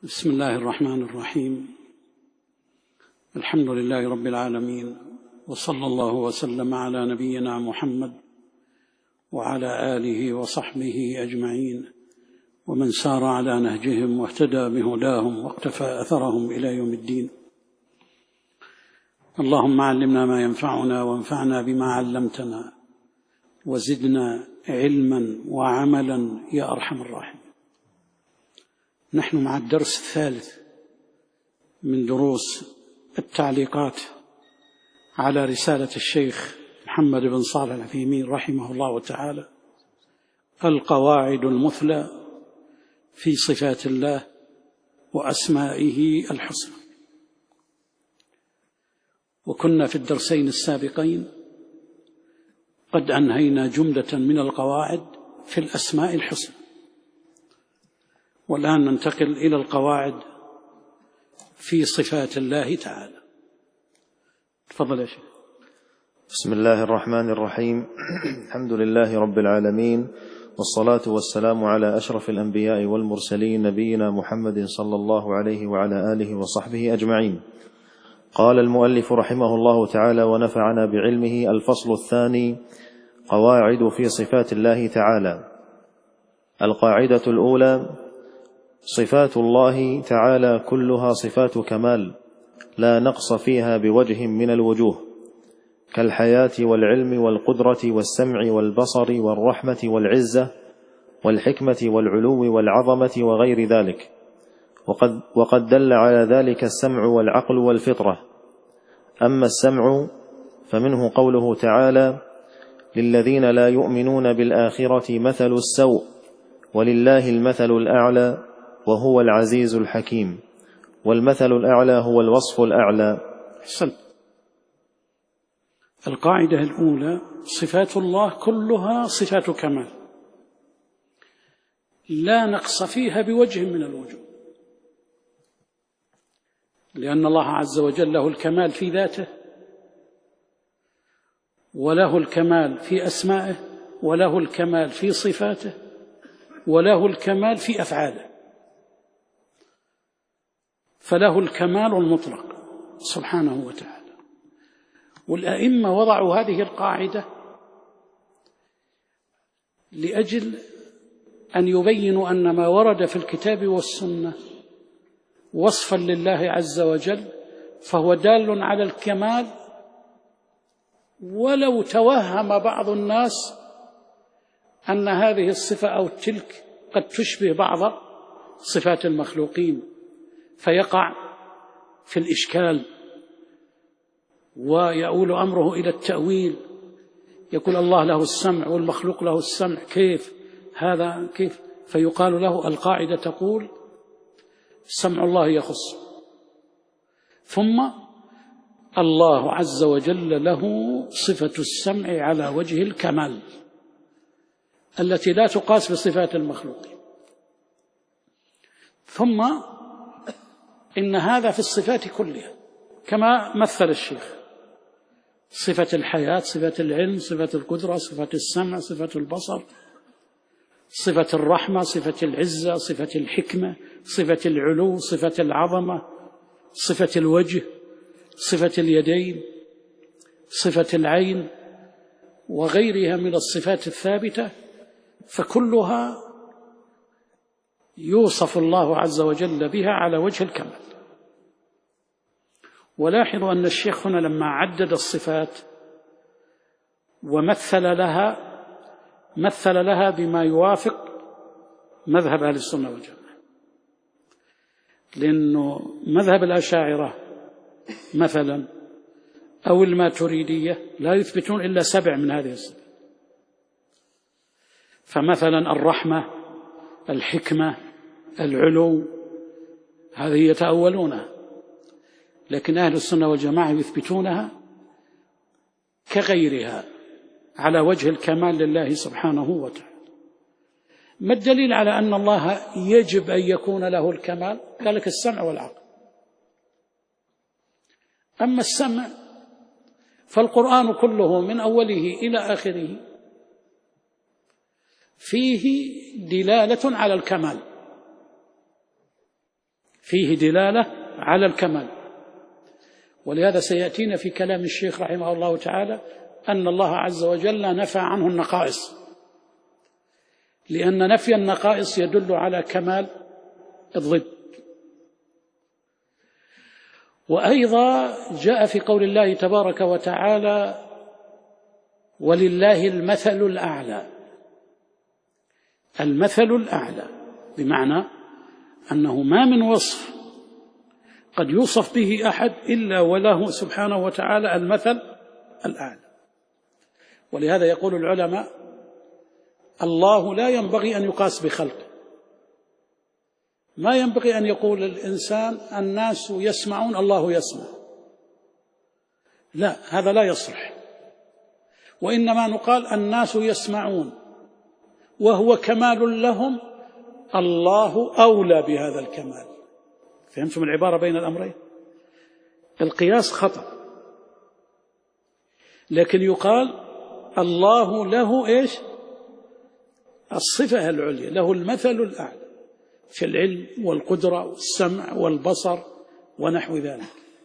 بسم الله الرحمن الرحيم. الحمد لله رب العالمين، وصلى الله وسلم على نبينا محمد وعلى آله وصحبه أجمعين، ومن سار على نهجهم واهتدى بهداهم واقتفى أثرهم إلى يوم الدين. اللهم علمنا ما ينفعنا وانفعنا بما علمتنا وزدنا علما وعملا يا أرحم الراحمين. نحن مع الدرس الثالث من دروس التعليقات على رسالة الشيخ محمد بن صالح العثيمين رحمه الله تعالى، القواعد المثلى في صفات الله وأسمائه الحسنى. وكنا في الدرسين السابقين قد أنهينا جملة من القواعد في الأسماء الحسنى، والآن ننتقل إلى القواعد في صفات الله تعالى. تفضل يا شيخ. بسم الله الرحمن الرحيم. الحمد لله رب العالمين، والصلاة والسلام على أشرف الأنبياء والمرسلين نبينا محمد صلى الله عليه وعلى آله وصحبه أجمعين. قال المؤلف رحمه الله تعالى ونفعنا بعلمه: الفصل الثاني: قواعد في صفات الله تعالى. القاعدة الأولى: صفات الله تعالى كلها صفات كمال لا نقص فيها بوجه من الوجوه، كالحياة والعلم والقدرة والسمع والبصر والرحمة والعزة والحكمة والعلو والعظمة وغير ذلك. وقد دل على ذلك السمع والعقل والفطرة. أما السمع فمنه قوله تعالى: للذين لا يؤمنون بالآخرة مثل السوء ولله المثل الأعلى وهو العزيز الحكيم. والمثل الأعلى هو الوصف الأعلى. أحسنت. القاعدة الأولى: صفات الله كلها صفات كمال لا نقص فيها بوجه من الوجوه، لأن الله عز وجل له الكمال في ذاته، وله الكمال في أسمائه، وله الكمال في صفاته، وله الكمال في أفعاله، فله الكمال المطلق سبحانه وتعالى. والأئمة وضعوا هذه القاعدة لأجل أن يبينوا أن ما ورد في الكتاب والسنة وصفا لله عز وجل فهو دال على الكمال، ولو توهم بعض الناس أن هذه الصفة أو تلك قد تشبه بعض صفات المخلوقين فيقع في الإشكال ويؤول أمره إلى التأويل، يقول الله له السمع والمخلوق له السمع، كيف هذا كيف؟ فيقال له القاعدة تقول سمع الله يخص، ثم الله عز وجل له صفة السمع على وجه الكمال التي لا تقاس بصفات المخلوقين. ثم إن هذا في الصفات كلها كما مثل الشيخ: صفة الحياة، صفة العلم، صفة القدرة، صفة السمع، صفة البصر، صفة الرحمة، صفة العزة، صفة الحكمة، صفة العلو، صفة العظمة، صفة الوجه، صفة اليدين، صفة العين، وغيرها من الصفات الثابتة، فكلها يوصف الله عز وجل بها على وجه الكمال. ولاحظوا أن الشيخ هنا لما عدد الصفات ومثل لها بما يوافق مذهب أهل السنة والجماعة، لأنه مذهب الأشاعرة مثلا أو الماتريدية لا يثبتون إلا 7 من هذه الصفات، فمثلا الرحمة، الحكمة، العلو، هذه يتأولونها، لكن أهل السنة والجماعة يثبتونها كغيرها على وجه الكمال لله سبحانه وتعالى. ما الدليل على أن الله يجب أن يكون له الكمال؟ قال لك السمع والعقل. أما السمع فالقرآن كله من أوله إلى آخره فيه دلالة على الكمال، فيه دلالة على الكمال. ولهذا سيأتينا في كلام الشيخ رحمه الله تعالى أن الله عز وجل نفى عنه النقائص، لأن نفي النقائص يدل على كمال الضد. وأيضا جاء في قول الله تبارك وتعالى ولله المثل الأعلى. المثل الأعلى بمعنى أنه ما من وصف قد يوصف به أحد إلا وله سبحانه وتعالى المثل الأعلى. ولهذا يقول العلماء الله لا ينبغي أن يقاس بخلقه. ما ينبغي أن يقول الإنسان الناس يسمعون الله يسمع، لا، هذا لا يصلح. وإنما نقال الناس يسمعون وهو كمال لهم، الله أولى بهذا الكمال. فهمتم العبارة بين الأمرين؟ القياس خطأ، لكن يقال الله له إيش؟ الصفة العليا، له المثل الأعلى في العلم والقدرة والسمع والبصر ونحو ذلك.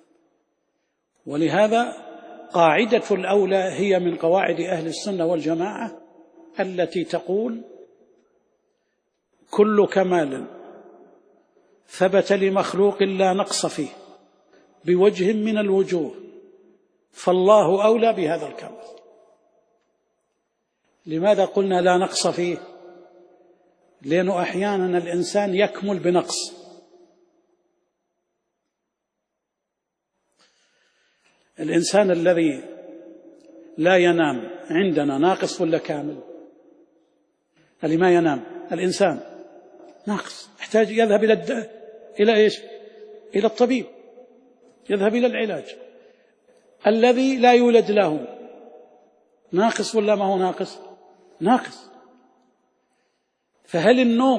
ولهذا قاعدة الأولى هي من قواعد أهل السنة والجماعة التي تقول كل كمال ثبت لمخلوق لا نقص فيه بوجه من الوجوه فالله أولى بهذا الكمال. لماذا قلنا لا نقص فيه؟ لأنه أحيانا الإنسان يكمل بنقص. الإنسان الذي لا ينام عندنا ناقص ولا كامل؟ اللي ما ينام الإنسان ناقص، يحتاج يذهب إلى إيش؟ إلى الطبيب، يذهب إلى العلاج. الذي لا يولد له ناقص ولا ما هو ناقص؟ ناقص. فهل النوم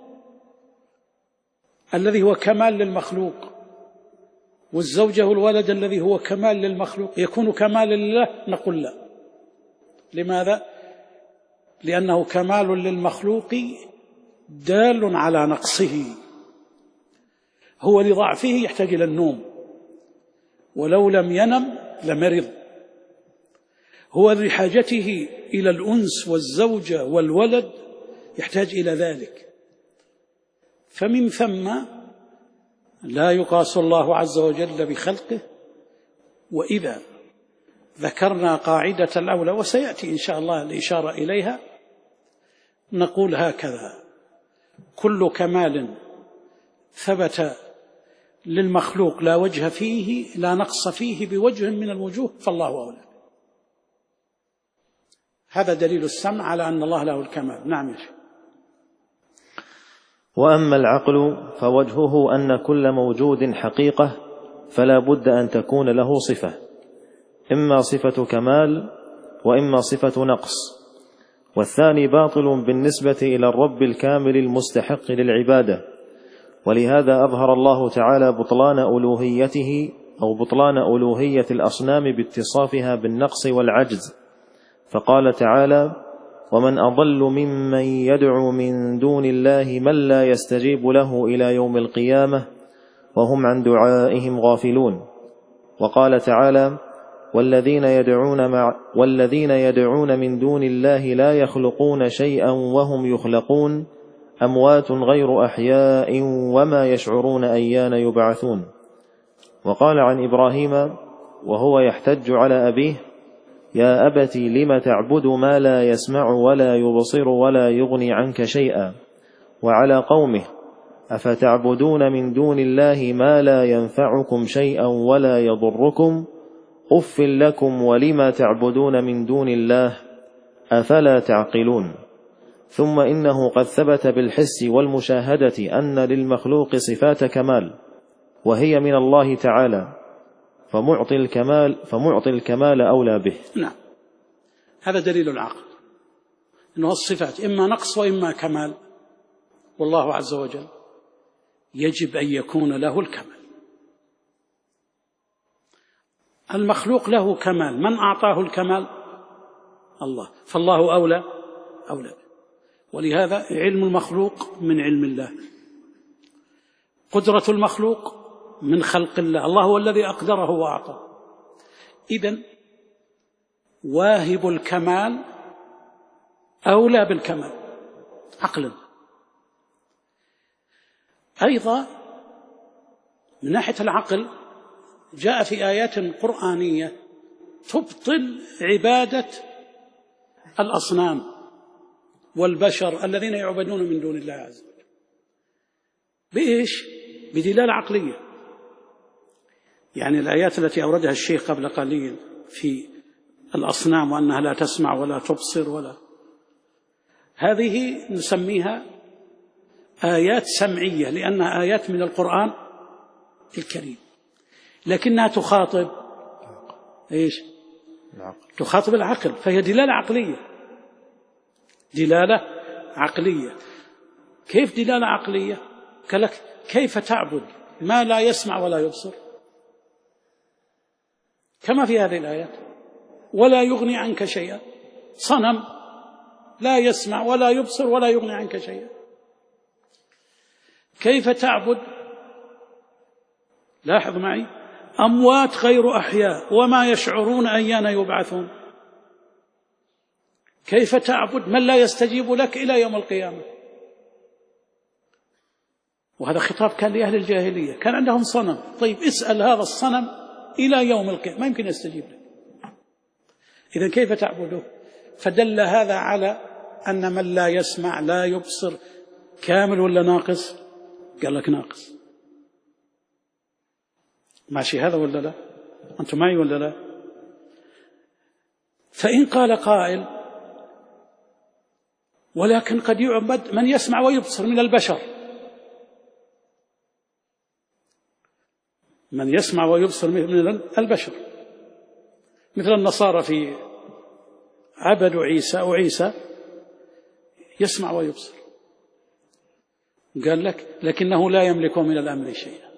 الذي هو كمال للمخلوق والزوجة والولد الذي هو كمال للمخلوق يكون كمال لله؟ نقول لا. لماذا؟ لأنه كمال للمخلوق دال على نقصه، هو لضعفه يحتاج إلى النوم، ولو لم ينم لمرض. هو لحاجته إلى الأنس والزوجة والولد يحتاج إلى ذلك. فمن ثم لا يقاس الله عز وجل بخلقه. وإذا ذكرنا قاعدة الأولى وسيأتي إن شاء الله الإشارة إليها، نقول هكذا: كل كمال ثبت للمخلوق لا وجه فيه، لا نقص فيه بوجه من الوجوه، فالله أولى. هذا دليل السمع على أن الله له الكمال. نعم يا شيخ. وأما العقل فوجهه أن كل موجود حقيقة فلا بد أن تكون له صفة، إما صفة كمال وإما صفة نقص، والثاني باطل بالنسبة إلى الرب الكامل المستحق للعبادة. ولهذا أظهر الله تعالى بطلان ألوهيته أو بطلان ألوهية الأصنام باتصافها بالنقص والعجز، فقال تعالى: ومن أضل ممن يدعو من دون الله من لا يستجيب له إلى يوم القيامة وهم عن دعائهم غافلون. وقال تعالى: والذين يدعون من دون الله لا يخلقون شيئا وهم يخلقون أموات غير أحياء وما يشعرون أيان يبعثون. وقال عن إبراهيم وهو يحتج على أبيه: يا أبت لم تعبد ما لا يسمع ولا يبصر ولا يغني عنك شيئا. وعلى قومه: أفتعبدون من دون الله ما لا ينفعكم شيئا ولا يضركم أف لكم ولما تعبدون من دون الله أفلا تعقلون. ثم إنه قد ثبت بالحس والمشاهدة أن للمخلوق صفات كمال وهي من الله تعالى، فمعطي الكمال أولى به. نعم، هذا دليل العقل، أنه الصفات إما نقص وإما كمال، والله عز وجل يجب أن يكون له الكمال. المخلوق له كمال، من أعطاه الكمال؟ الله، فالله أولى به. ولهذا علم المخلوق من علم الله، قدرة المخلوق من خلق الله، الله هو الذي أقدره وأعطى. إذن واهب الكمال أولى بالكمال عقلا. أيضا من ناحية العقل جاء في آيات قرآنية تبطل عبادة الأصنام والبشر الذين يعبدون من دون الله عز وجل. بإيش؟ بدلالة عقلية. يعني الآيات التي أوردها الشيخ قبل قليل في الأصنام وأنها لا تسمع ولا تبصر ولا، هذه نسميها آيات سمعية لأنها آيات من القرآن الكريم، لكنها تخاطب إيش؟ تخاطب العقل، فهي دلالة عقلية. دلالة عقلية. كيف دلالة عقلية؟ قالك كيف تعبد ما لا يسمع ولا يبصر، كما في هذه الآيات، ولا يغني عنك شيئا. صنم لا يسمع ولا يبصر ولا يغني عنك شيئا. كيف تعبد؟ لاحظ معي، أموات غير أحياء وما يشعرون أيان يبعثون. كيف تعبد من لا يستجيب لك إلى يوم القيامة؟ وهذا خطاب كان لأهل الجاهلية، كان عندهم صنم. طيب اسأل هذا الصنم إلى يوم القيامة ما يمكن يستجيب لك. إذن كيف تعبده؟ فدل هذا على أن من لا يسمع لا يبصر كامل ولا ناقص؟ قال لك ناقص. ماشي هذا ولا لا؟ أنتم معي ولا لا؟ فإن قال قائل ولكن قد يعبد من يسمع ويبصر من البشر، من يسمع ويبصر من البشر، مثل النصارى في عبدوا عيسى وعيسى يسمع ويبصر. قال لك لكنه لا يملك من الأمر شيئا،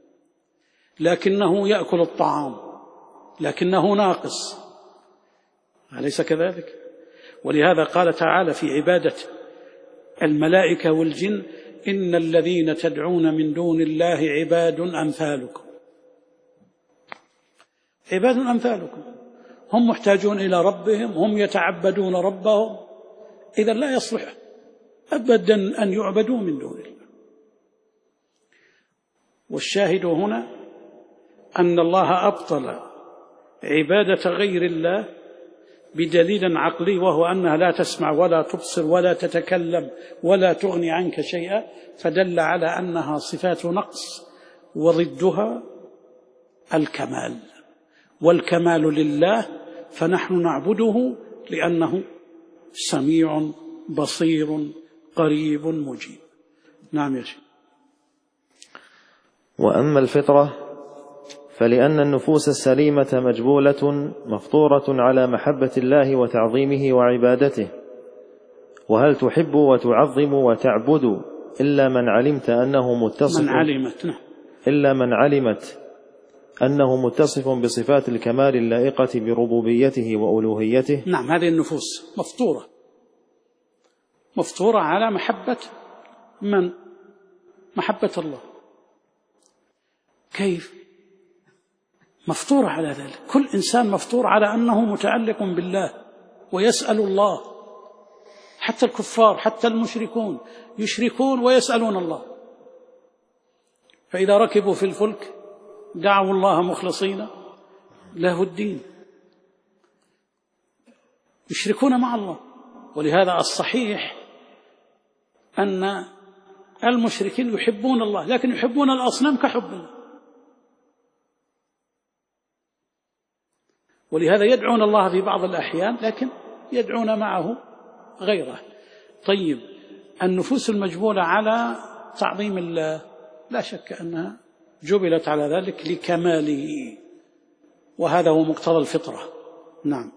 لكنه يأكل الطعام، لكنه ناقص. أليس كذلك؟ ولهذا قال تعالى في عبادة الملائكة والجن إن الذين تدعون من دون الله عباد أمثالكم. عباد أمثالكم، هم محتاجون إلى ربهم، هم يتعبدون ربهم، إذا لا يصلح أبدا أن يعبدوا من دون الله. والشاهد هنا أن الله أبطل عبادة غير الله بدليل عقلي، وهو أنها لا تسمع ولا تبصر ولا تتكلم ولا تغني عنك شيئا، فدل على أنها صفات نقص وضدها الكمال، والكمال لله، فنحن نعبده لأنه سميع بصير قريب مجيب. نعم يا شيخ. وأما الفطرة فلأن النفوس السليمة مجبولة مفطورة على محبة الله وتعظيمه وعبادته. وهل تحب وتعظم وتعبد إلا من علمت أنه أنه متصف بصفات الكمال اللائقة بربوبيته وألوهيته؟ نعم، هذه النفوس مفطورة على محبة من؟ محبة الله. كيف؟ مفطورة على ذلك. كل إنسان مفطور على أنه متعلق بالله ويسأل الله. حتى الكفار، حتى المشركون يشركون ويسألون الله. فإذا ركبوا في الفلك دعوا الله مخلصين له الدين، يشركون مع الله. ولهذا الصحيح أن المشركين يحبون الله، لكن يحبون الأصنام كحب الله. ولهذا يدعون الله في بعض الأحيان، لكن يدعون معه غيره. طيب، النفوس المجبولة على تعظيم الله لا شك أنها جبلت على ذلك لكماله، وهذا هو مقتضى الفطرة. نعم.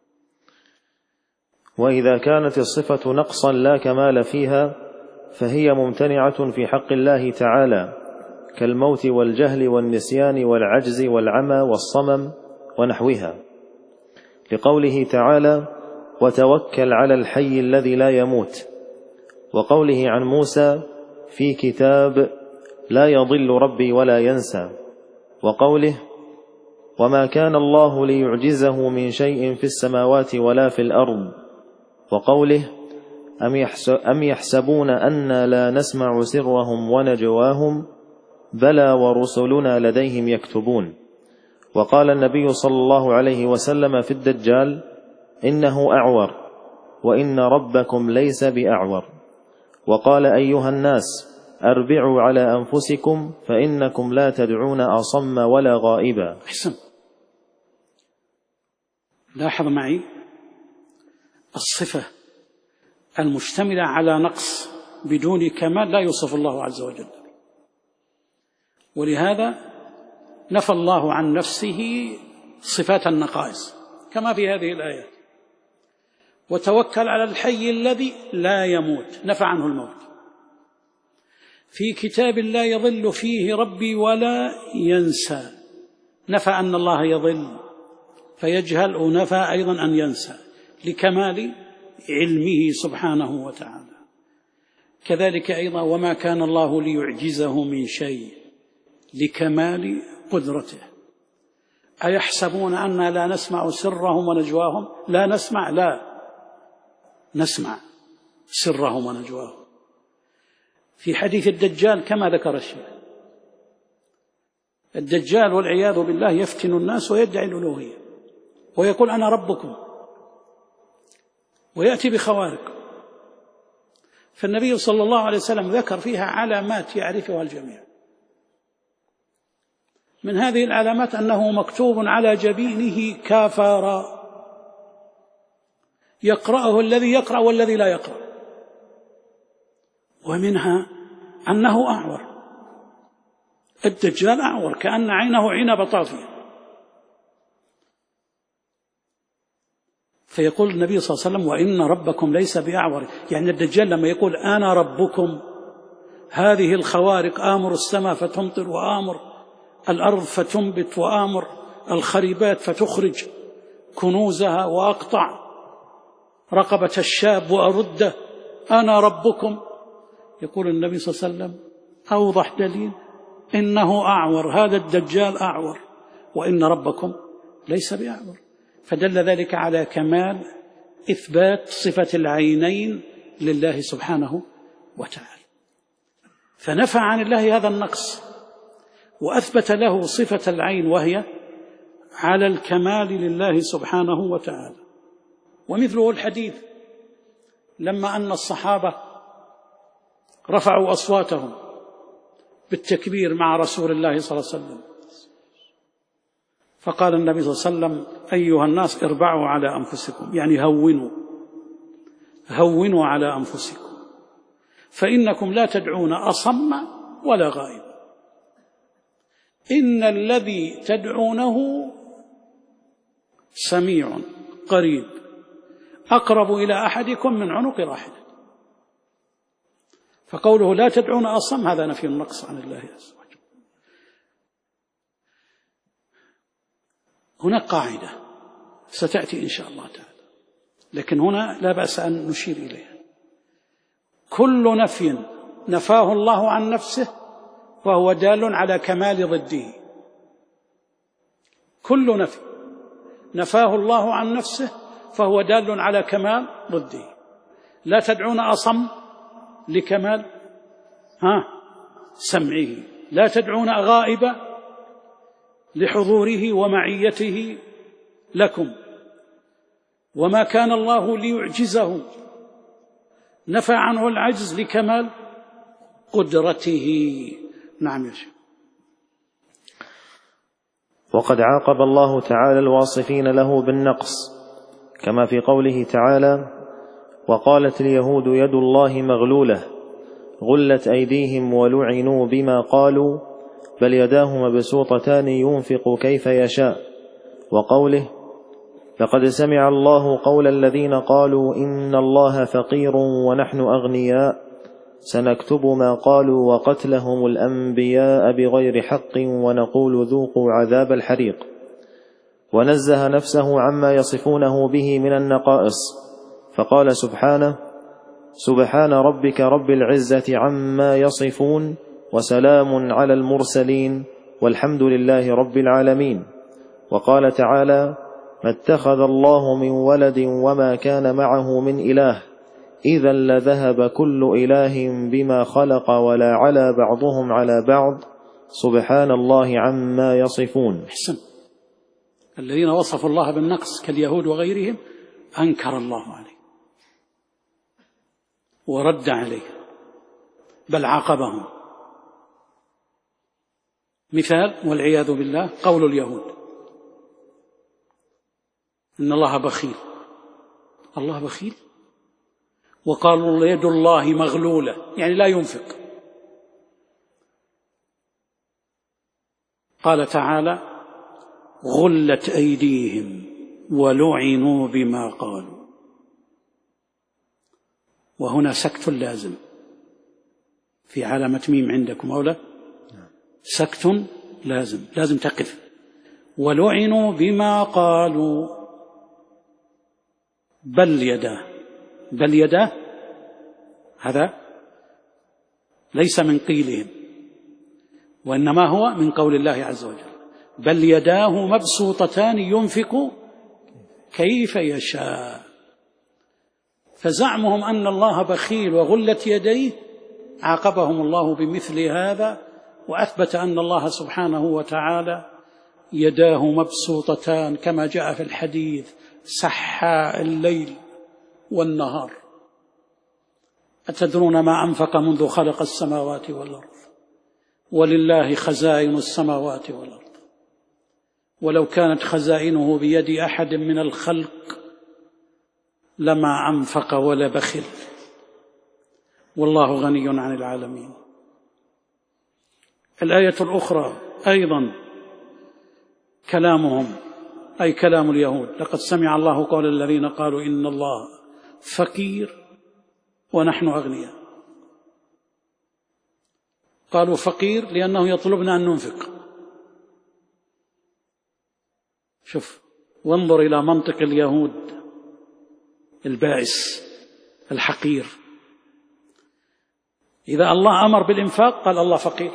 وإذا كانت الصفة نقصا لا كمال فيها فهي ممتنعة في حق الله تعالى، كالموت والجهل والنسيان والعجز والعمى والصمم ونحوها، لقوله تعالى وتوكل على الحي الذي لا يموت، وقوله عن موسى في كتاب لا يضل ربي ولا ينسى. وقوله وما كان الله ليعجزه من شيء في السماوات ولا في الأرض. وقوله أم يحسبون أنا لا نسمع سرهم ونجواهم بلى ورسلنا لديهم يكتبون. وقال النبي صلى الله عليه وسلم في الدجال إنه أعور وإن ربكم ليس بأعور. وقال أيها الناس أربعوا على أنفسكم فإنكم لا تدعون أصم ولا غائبا. أحسن. لاحظ معي الصفة المشتملة على نقص بدون كمال لا يوصف الله عز وجل، ولهذا نفى الله عن نفسه صفات النقائص كما في هذه الآيات. وتوكل على الحي الذي لا يموت، نفى عنه الموت. في كتاب لا يضل فيه ربي ولا ينسى، نفى أن الله يضل فيجهل، ونفى أيضا أن ينسى لكمال علمه سبحانه وتعالى. كذلك أيضا وما كان الله ليعجزه من شيء لكمال قدرته. أيحسبون أننا لا نسمع سرهم ونجواهم؟ لا نسمع، لا نسمع سرهم ونجواهم. في حديث الدجال كما ذكر الشيخ، الدجال والعياذ بالله يفتن الناس ويدعي الألوهية ويقول أنا ربكم ويأتي بخوارق. فالنبي صلى الله عليه وسلم ذكر فيها علامات يعرفها الجميع. من هذه العلامات أنه مكتوب على جبينه كافرا، يقرأه الذي يقرأ والذي لا يقرأ. ومنها أنه أعور، الدجال أعور كأن عينه عنب طافية. فيقول النبي صلى الله عليه وسلم وإن ربكم ليس بأعور، يعني الدجال لما يقول أنا ربكم، هذه الخوارق آمر السماء فتمطر، وآمر الأرض فتنبت، وآمر الخريبات فتخرج كنوزها، وأقطع رقبة الشاب وأرده، أنا ربكم. يقول النبي صلى الله عليه وسلم أوضح دليل إنه أعور، هذا الدجال أعور وإن ربكم ليس بأعور. فدل ذلك على كمال إثبات صفة العينين لله سبحانه وتعالى. فنفى عن الله هذا النقص وأثبت له صفة العين، وهي على الكمال لله سبحانه وتعالى. ومثله الحديث لما أن الصحابة رفعوا أصواتهم بالتكبير مع رسول الله صلى الله عليه وسلم، فقال النبي صلى الله عليه وسلم أيها الناس اربعوا على أنفسكم، يعني هونوا على أنفسكم، فإنكم لا تدعون أصم ولا غائب، إن الذي تدعونه سميع قريب أقرب إلى أحدكم من عنق راحلة. فقوله لا تدعون أصم هذا نفي النقص عن الله عز وجل. هناك قاعدة ستأتي إن شاء الله تعالى، لكن هنا لا بأس أن نشير إليها. كل نفي نفاه الله عن نفسه فهو دال على كمال ضده. كل نفي نفاه الله عن نفسه فهو دال على كمال ضده. لا تدعون أصم لكمال سمعه، لا تدعون غائب لحضوره ومعيته لكم. وما كان الله ليعجزه نفى عنه العجز لكمال قدرته. نعم يا شيخ. وقد عاقب الله تعالى الواصفين له بالنقص كما في قوله تعالى وقالت اليهود يد الله مغلولة غلت أيديهم ولعنوا بما قالوا بل يداه مبسوطتان ينفق كيف يشاء. وقوله لقد سمع الله قول الذين قالوا إن الله فقير ونحن أغنياء سنكتب ما قالوا وقتلهم الأنبياء بغير حق ونقول ذوقوا عذاب الحريق. ونزه نفسه عما يصفونه به من النقائص فقال سبحانه سبحان ربك رب العزة عما يصفون وسلام على المرسلين والحمد لله رب العالمين. وقال تعالى: ما اتخذ الله من ولد وما كان معه من إله إذا لذهب كل إله بما خلق ولا على بعضهم على بعض سبحان الله عما يصفون. أحسن. الذين وصفوا الله بالنقص كاليهود وغيرهم أنكر الله عليه ورد عليه بل عاقبهم. مثال والعياذ بالله قول اليهود إن الله بخيل. الله بخيل؟ وقالوا يد الله مغلولة، يعني لا ينفق. قال تعالى: غلت أيديهم ولعنوا بما قالوا. وهنا سكت لازم، في علامة ميم عندكم أو لا؟ سكت لازم تقف. ولعنوا بما قالوا. بل يداه هذا ليس من قيلهم، وإنما هو من قول الله عز وجل: بل يداه مبسوطتان ينفق كيف يشاء. فزعمهم أن الله بخيل وغلت يديه عاقبهم الله بمثل هذا، وأثبت أن الله سبحانه وتعالى يداه مبسوطتان كما جاء في الحديث سحاء الليل والنهار. أتدرون ما أنفق منذ خلق السماوات والأرض؟ ولله خزائن السماوات والأرض، ولو كانت خزائنه بيد أحد من الخلق لما أنفق ولا بخل، والله غني عن العالمين. الآية الأخرى أيضا كلامهم، أي كلام اليهود: لقد سمع الله قول الذين قالوا إن الله فقير ونحن أغنياء. قالوا فقير لأنه يطلبنا أن ننفق. شوف، وانظر إلى منطق اليهود البائس الحقير. إذا الله أمر بالإنفاق قال الله فقير،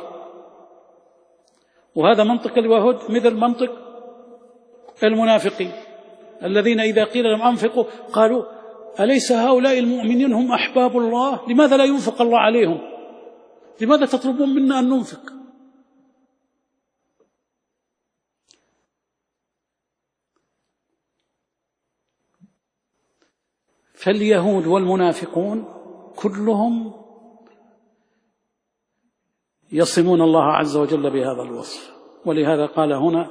وهذا منطق اليهود مثل منطق المنافقين الذين إذا قيل لهم أنفقوا قالوا: أليس هؤلاء المؤمنين هم أحباب الله؟ لماذا لا ينفق الله عليهم؟ لماذا تطلبون منا أن ننفق؟ فاليهود والمنافقون كلهم يصمون الله عز وجل بهذا الوصف. ولهذا قال هنا: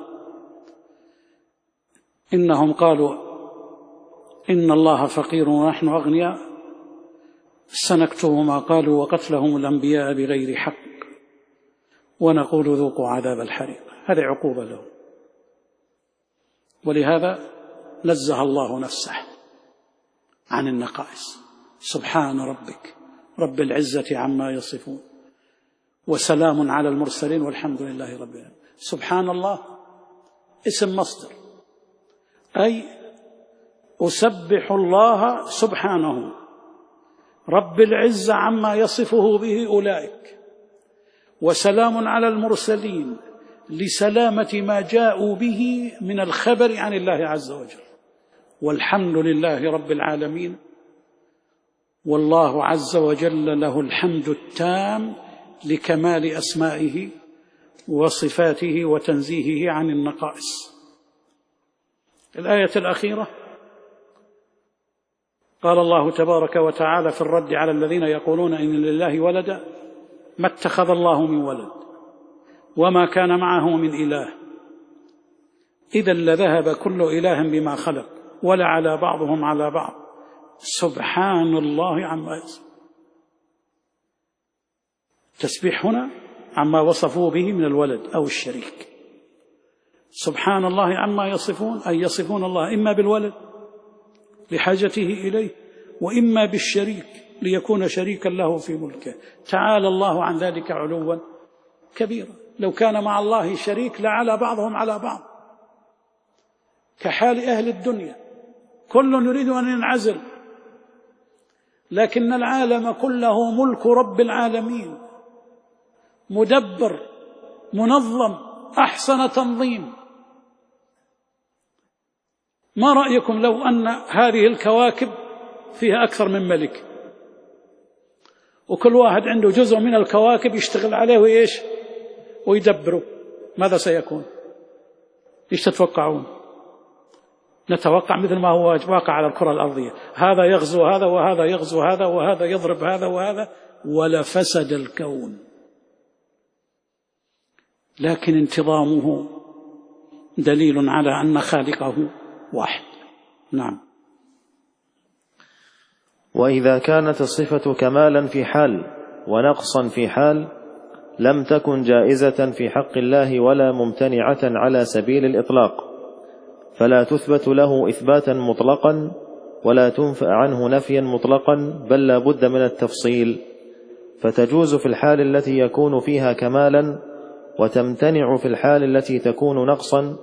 إنهم قالوا إن الله فقير ونحن أغنياء سنكتب ما قالوا وقتلهم الأنبياء بغير حق ونقول ذوقوا عذاب الحريق. هذه عقوبة لهم. ولهذا نزه الله نفسه عن النقائص: سبحان ربك رب العزة عما يصفون وسلام على المرسلين والحمد لله رب العالمين. سبحان الله اسم مصدر، أي أسبح الله سبحانه رب العزة عما يصفه به أولئك، وسلام على المرسلين لسلامة ما جاءوا به من الخبر عن الله عز وجل، والحمد لله رب العالمين. والله عز وجل له الحمد التام لكمال أسمائه وصفاته وتنزيهه عن النقائص. الآية الأخيرة قال الله تبارك وتعالى في الرد على الذين يقولون إن لله ولدا: ما اتخذ الله من ولد وما كان معه من إله إذا لذهب كل إله بما خلق ولا على بعضهم على بعض سبحان الله عما يصفون. تسبيح هنا عما وصفوا به من الولد أو الشريك. سبحان الله عما يصفون، أي يصفون الله إما بالولد لحاجته إليه، وإما بالشريك ليكون شريكا له في ملكه. تعالى الله عن ذلك علوا كبيرا. لو كان مع الله شريك لعلى بعضهم على بعض، كحال أهل الدنيا، كل يريد أن ينعزل، لكن العالم كله ملك رب العالمين، مدبر منظم أحسن تنظيم. ما رأيكم لو أن هذه الكواكب فيها أكثر من ملك، وكل واحد عنده جزء من الكواكب يشتغل عليه وإيش ويدبره؟ ماذا سيكون؟ إيش تتوقعون؟ نتوقع مثل ما هو واقع على الكرة الأرضية، هذا يغزو هذا وهذا يغزو هذا وهذا يضرب هذا وهذا، ولفسد الكون. لكن انتظامه دليل على أن خالقه واحد. نعم. وإذا كانت الصفة كمالا في حال ونقصا في حال لم تكن جائزة في حق الله ولا ممتنعة على سبيل الإطلاق، فلا تثبت له إثباتا مطلقا ولا تنفى عنه نفيا مطلقا، بل لا بد من التفصيل، فتجوز في الحال التي يكون فيها كمالا وتمتنع في الحال التي تكون نقصا،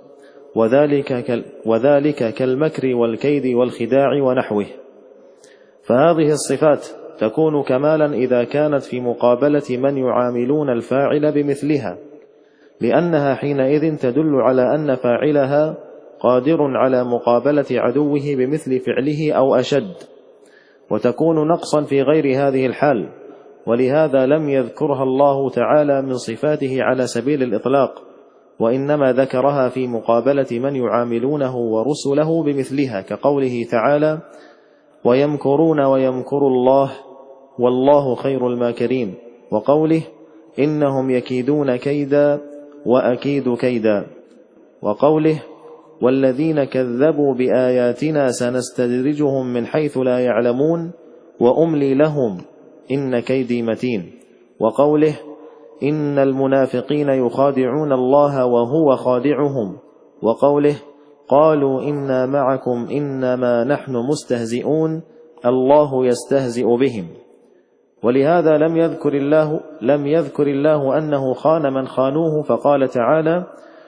وذلك كالمكر والكيد والخداع ونحوه. فهذه الصفات تكون كمالا إذا كانت في مقابلة من يعاملون الفاعل بمثلها، لأنها حينئذ تدل على أن فاعلها قادر على مقابلة عدوه بمثل فعله أو أشد، وتكون نقصا في غير هذه الحال، ولهذا لم يذكرها الله تعالى من صفاته على سبيل الإطلاق، وإنما ذكرها في مقابلة من يعاملونه ورسله بمثلها، كقوله تعالى: ويمكرون ويمكر الله والله خير الماكرين، وقوله: إنهم يكيدون كيدا وأكيد كيدا، وقوله: والذين كذبوا بآياتنا سنستدرجهم من حيث لا يعلمون وأملي لهم إن كيدي متين، وقوله: إن المنافقين يخادعون الله وهو خادعهم، وقوله: قالوا إنا معكم إنما نحن مستهزئون الله يستهزئ بهم. ولهذا لم يذكر الله أنه خان من خانوه، فقال تعالى: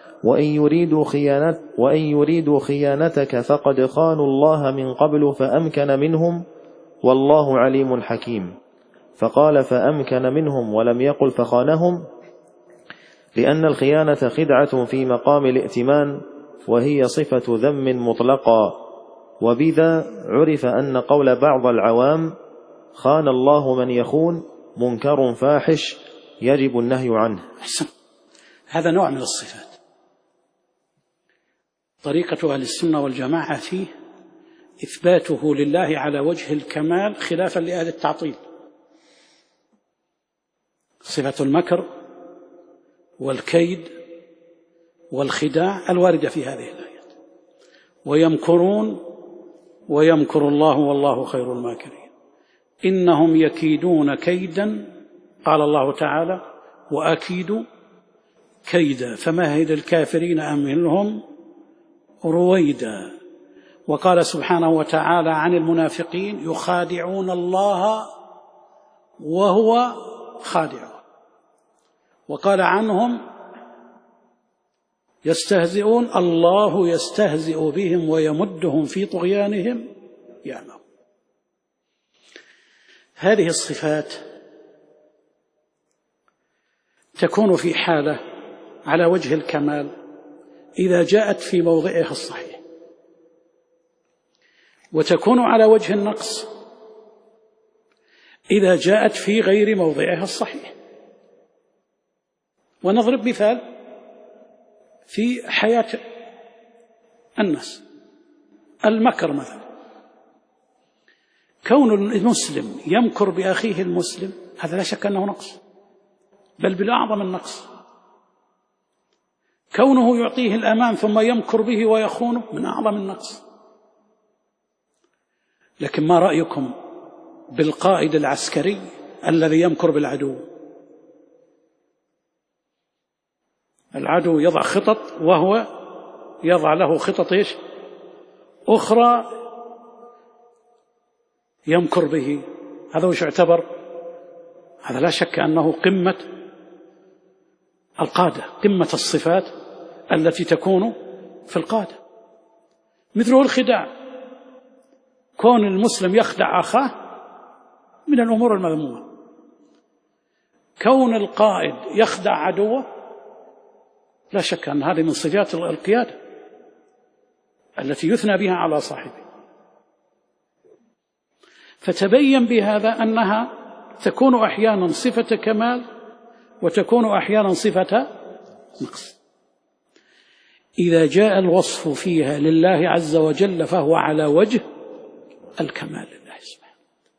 وإن يريدوا خيانتك فقد خانوا الله من قبل فأمكن منهم والله عليم حكيم. فقال فأمكن منهم ولم يقل فخانهم، لأن الخيانة خدعة في مقام الائتمان، وهي صفة ذم مطلقا، وبذا عرف أن قول بعض العوام خان الله من يخون منكر فاحش يجب النهي عنه. هذا نوع من الصفات. طريقة أهل السنة والجماعة فيه إثباته لله على وجه الكمال خلافا لأهل التعطيل. صفة المكر والكيد والخداع الواردة في هذه الآيات: ويمكرون ويمكر الله والله خير الماكرين. إنهم يكيدون كيدا، قال الله تعالى: وأكيد كيدا فمهل الكافرين أمهلهم رويدا. وقال سبحانه وتعالى عن المنافقين: يخادعون الله وهو خادعهم. وقال عنهم: يستهزئون الله يستهزئ بهم ويمدهم في طغيانهم يعمهون. هذه الصفات تكون في حالة على وجه الكمال إذا جاءت في موضعها الصحيح، وتكون على وجه النقص إذا جاءت في غير موضعها الصحيح. ونضرب مثال في حياة الناس: المكر مثلا. كون المسلم يمكر بأخيه المسلم هذا لا شك أنه نقص، بل بالأعظم النقص. كونه يعطيه الأمان ثم يمكر به ويخونه من أعظم النقص. لكن ما رأيكم بالقائد العسكري الذي يمكر بالعدو؟ العدو يضع خطط وهو يضع له خطط أخرى يمكر به. هذا وش يعتبر؟ هذا لا شك أنه قمة القادة، قمة الصفات التي تكون في القادة. مثله الخداع، كون المسلم يخدع أخاه من الأمور المذمومة. كون القائد يخدع عدوه لا شك أن هذه من صفات القيادة التي يثنى بها على صاحبه. فتبين بهذا أنها تكون أحيانا صفة كمال وتكون أحيانا صفة نقص. إذا جاء الوصف فيها لله عز وجل فهو على وجه الكمال لله سبحانه،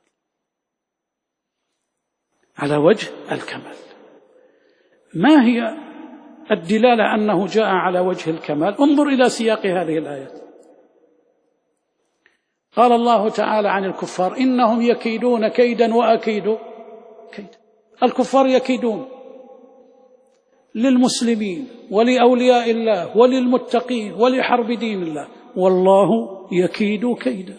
على وجه الكمال. ما هي الدلالة أنه جاء على وجه الكمال؟ انظر إلى سياق هذه الآيات. قال الله تعالى عن الكفار إنهم يكيدون كيدا وأكيد كيدا. الكفار يكيدون للمسلمين ولأولياء الله وللمتقين ولحرب دين الله، والله يكيد كيدا.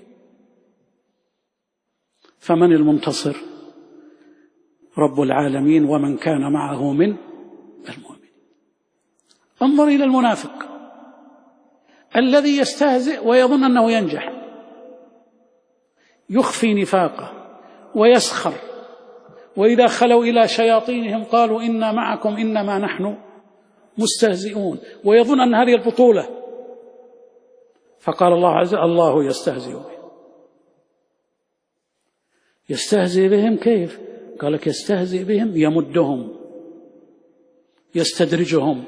فمن المنتصر؟ رب العالمين ومن كان معه من المؤمنين. انظر إلى المنافق الذي يستهزئ ويظن أنه ينجح، يخفي نفاقه ويسخر، وإذا خلوا إلى شياطينهم قالوا إنا معكم إنما نحن مستهزئون، ويظن أن هذه البطولة. فقال الله عز وجل الله يستهزئ بهم. يستهزئ بهم كيف؟ قال لك يستهزئ بهم يمدهم يستدرجهم،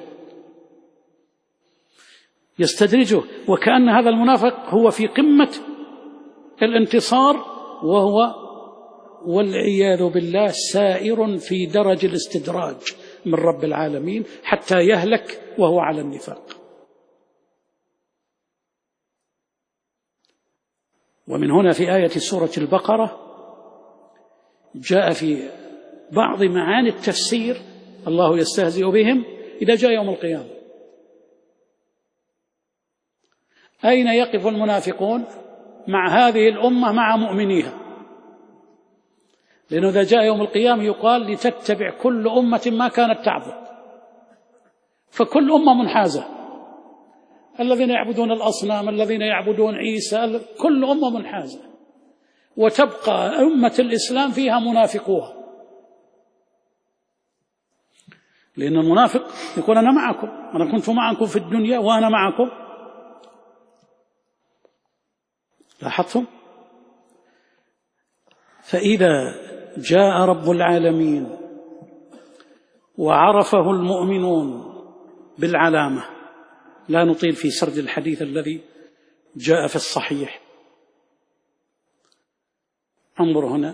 يستدرجه، وكأن هذا المنافق هو في قمة الانتصار، وهو والعياذ بالله سائر في درج الاستدراج من رب العالمين حتى يهلك وهو على النفاق. ومن هنا في آية سورة البقرة جاء في بعض معاني التفسير الله يستهزئ بهم إذا جاء يوم القيامة. أين يقف المنافقون مع هذه الأمة مع مؤمنيها؟ لأنه إذا جاء يوم القيامة يقال لتتبع كل أمة ما كانت تعبد، فكل أمة منحازة، الذين يعبدون الأصنام، الذين يعبدون عيسى، كل أمة منحازة، وتبقى أمة الإسلام فيها منافقوها. لأن المنافق يقول أنا معكم، أنا كنت معكم في الدنيا وأنا معكم. لاحظتم؟ فإذا جاء رب العالمين وعرفه المؤمنون بالعلامة، لا نطيل في سرد الحديث الذي جاء في الصحيح. انظر هنا،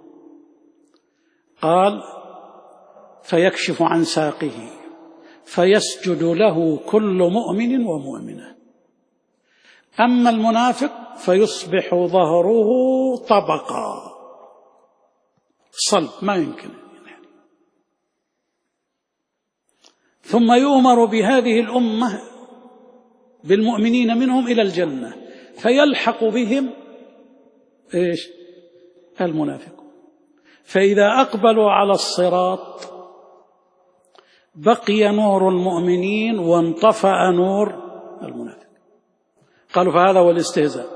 قال فيكشف عن ساقه فيسجد له كل مؤمن ومؤمنة، أما المنافق فيصبح ظهره طبقا، صلب ما يمكن. ثم يؤمر بهذه الأمة بالمؤمنين منهم إلى الجنة، فيلحق بهم إيش؟ المنافقون. فإذا أقبلوا على الصراط بقي نور المؤمنين وانطفأ نور المنافق. قالوا فهذا هو الاستهزاء.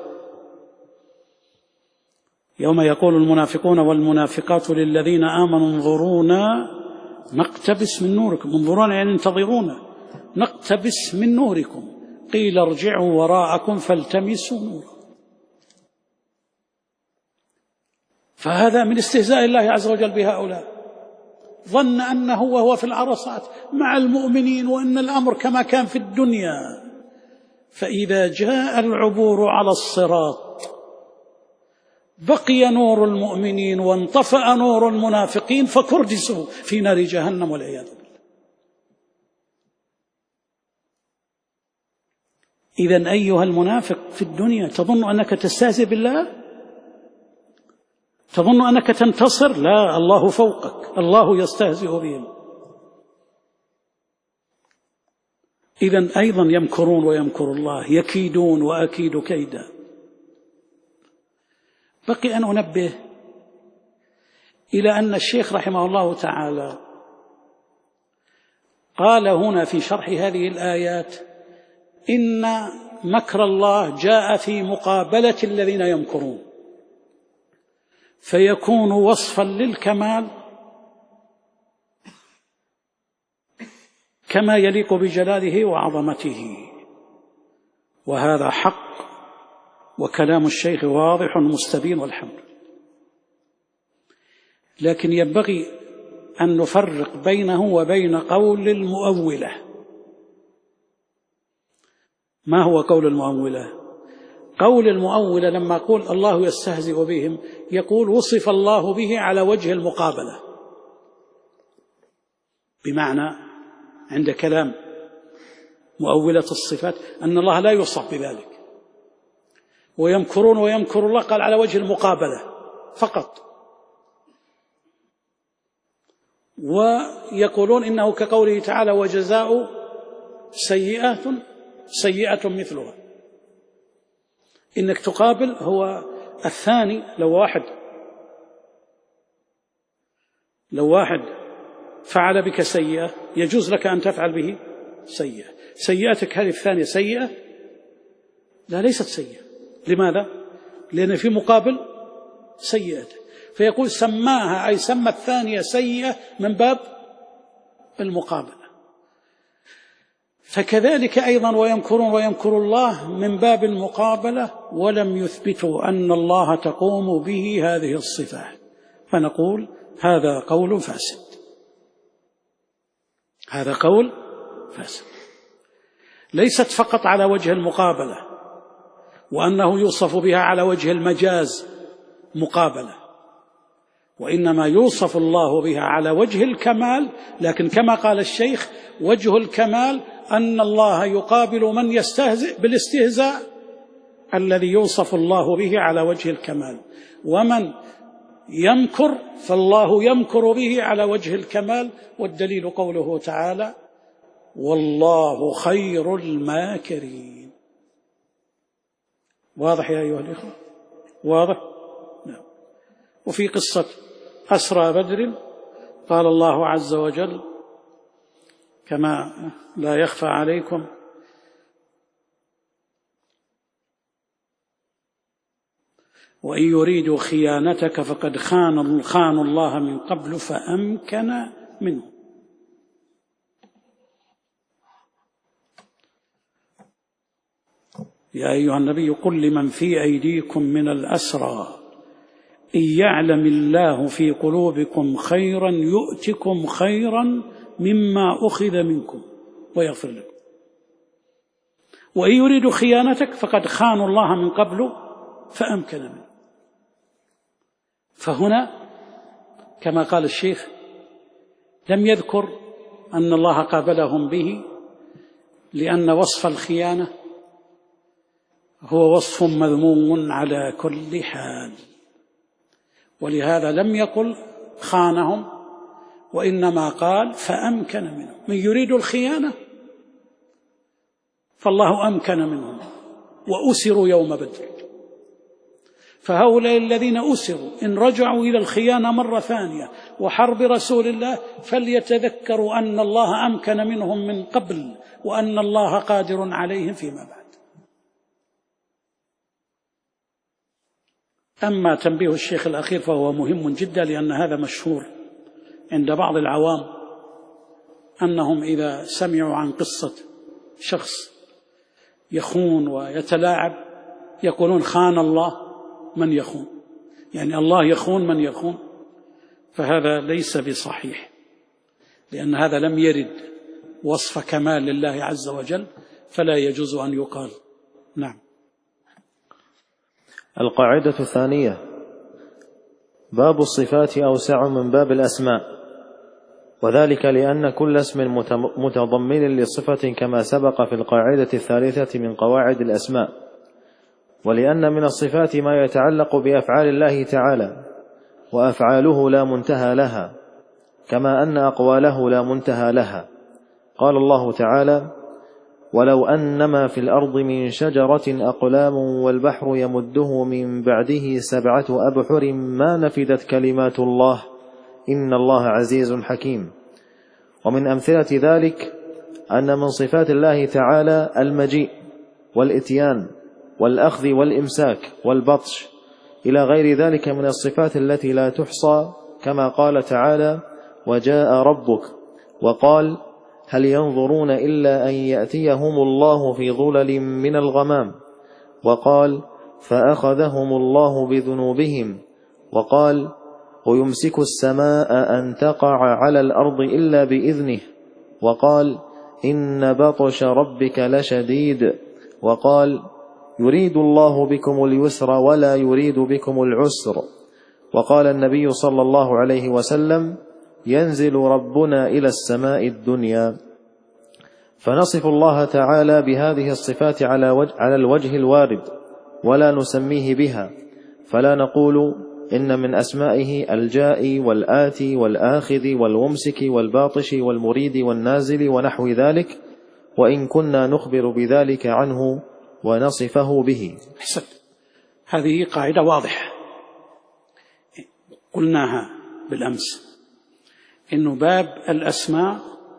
يوم يقول المنافقون والمنافقات للذين آمنوا انظرونا نقتبس من نوركم، انظرونا يعني انتظرونا، نقتبس من نوركم، قيل ارجعوا وراءكم فالتمسوا نورا. فهذا من استهزاء الله عز وجل بهؤلاء. ظن أنه وهو في العرصات مع المؤمنين وأن الأمر كما كان في الدنيا. فإذا جاء العبور على الصراط بقي نور المؤمنين وانطفأ نور المنافقين فكردسوا في نار جهنم والعياذ بالله. إذن أيها المنافق في الدنيا تظن أنك تستهزئ بالله؟ تظن أنك تنتصر؟ لا، الله فوقك، الله يستهزئ بهم. إذن أيضا يمكرون ويمكر الله، يكيدون وأكيد كيدا. بقي أن أنبه إلى أن الشيخ رحمه الله تعالى قال هنا في شرح هذه الآيات إن مكر الله جاء في مقابلة الذين يمكرون، فيكون وصفا للكمال كما يليق بجلاله وعظمته. وهذا حق، وكلام الشيخ واضح مستبين والحمد. لكن ينبغي أن نفرق بينه وبين قول المؤولة. ما هو قول المؤولة؟ قول المؤولة لما يقول الله يستهزئ بهم، يقول وصف الله به على وجه المقابلة، بمعنى عند كلام مؤولة الصفات أن الله لا يوصف بذلك، ويمكرون ويمكر الله قال على وجه المقابلة فقط، ويقولون إنه كقوله تعالى وجزاء سيئة مثلها. إنك تقابل هو الثاني. لو واحد فعل بك سيئة يجوز لك أن تفعل به سيئة. سيئتك هذه الثانية سيئة؟ لا، ليست سيئة. لماذا؟ لأن في مقابل سيئتك، فيقول سماها أي سمى الثانية سيئة من باب المقابلة. فكذلك أيضا ويمكرون ويمكر الله من باب المقابلة، ولم يثبتوا أن الله تقوم به هذه الصفات، فنقول هذا قول فاسد. هذا قول فاسد. ليست فقط على وجه المقابلة، وأنه يوصف بها على وجه المجاز مقابلة، وإنما يوصف الله بها على وجه الكمال. لكن كما قال الشيخ وجه الكمال أن الله يقابل من يستهزئ بالاستهزاء الذي يوصف الله به على وجه الكمال، ومن يمكر فالله يمكر به على وجه الكمال. والدليل قوله تعالى والله خير الماكرين. واضح يا أيها الإخوة؟ واضح؟ نعم. وفي قصة أسرى بدر قال الله عز وجل كما لا يخفى عليكم وإن يريدوا خيانتك فقد خانوا الله من قبل فأمكن منه. يا أيها النبي قل لمن في أيديكم من الأسرى إن يعلم الله في قلوبكم خيرا يؤتكم خيرا مما أخذ منكم ويغفر لكم، وإن يريدوا خيانتك فقد خانوا الله من قبل فأمكن منه. فهنا كما قال الشيخ لم يذكر أن الله قابلهم به، لأن وصف الخيانة هو وصف مذموم على كل حال، ولهذا لم يقل خانهم، وإنما قال فأمكن منهم. من يريد الخيانة فالله أمكن منهم وأسروا يوم بدر. فهؤلاء الذين أسروا إن رجعوا إلى الخيانة مرة ثانية وحرب رسول الله فليتذكروا أن الله أمكن منهم من قبل، وأن الله قادر عليهم فيما بعد. أما تنبيه الشيخ الأخير فهو مهم جدا، لأن هذا مشهور عند بعض العوام أنهم إذا سمعوا عن قصة شخص يخون ويتلاعب يقولون خان الله من يخون، يعني الله يخون من يخون. فهذا ليس بصحيح، لأن هذا لم يرد وصف كمال لله عز وجل، فلا يجوز أن يقال. نعم. القاعدة الثانية: باب الصفات أوسع من باب الأسماء، وذلك لأن كل اسم متضمن لصفة كما سبق في القاعدة الثالثة من قواعد الأسماء، ولأن من الصفات ما يتعلق بأفعال الله تعالى، وأفعاله لا منتهى لها، كما أن أقواله لا منتهى لها. قال الله تعالى: ولو أنما في الأرض من شجرة أقلام والبحر يمده من بعده 7 أبحر ما نفدت كلمات الله إن الله عزيز حكيم. ومن أمثلة ذلك أن من صفات الله تعالى المجيء والإتيان والأخذ والإمساك والبطش إلى غير ذلك من الصفات التي لا تحصى، كما قال تعالى: وجاء ربك، وقال: هل ينظرون إلا أن يأتيهم الله في ظلل من الغمام. وقال فأخذهم الله بذنوبهم. وقال ويمسك السماء أن تقع على الأرض إلا بإذنه. وقال إن بطش ربك لشديد. وقال يريد الله بكم اليسر ولا يريد بكم العسر. وقال النبي صلى الله عليه وسلم ينزل ربنا إلى السماء الدنيا. فنصف الله تعالى بهذه الصفات على الوجه الوارد ولا نسميه بها، فلا نقول إن من أسمائه الجائي والآتي والآخذ والممسك والباطش والمريد والنازل ونحو ذلك، وإن كنا نخبر بذلك عنه ونصفه به. أحسن. هذه قاعدة واضحة قلناها بالأمس، إنه باب الأسماء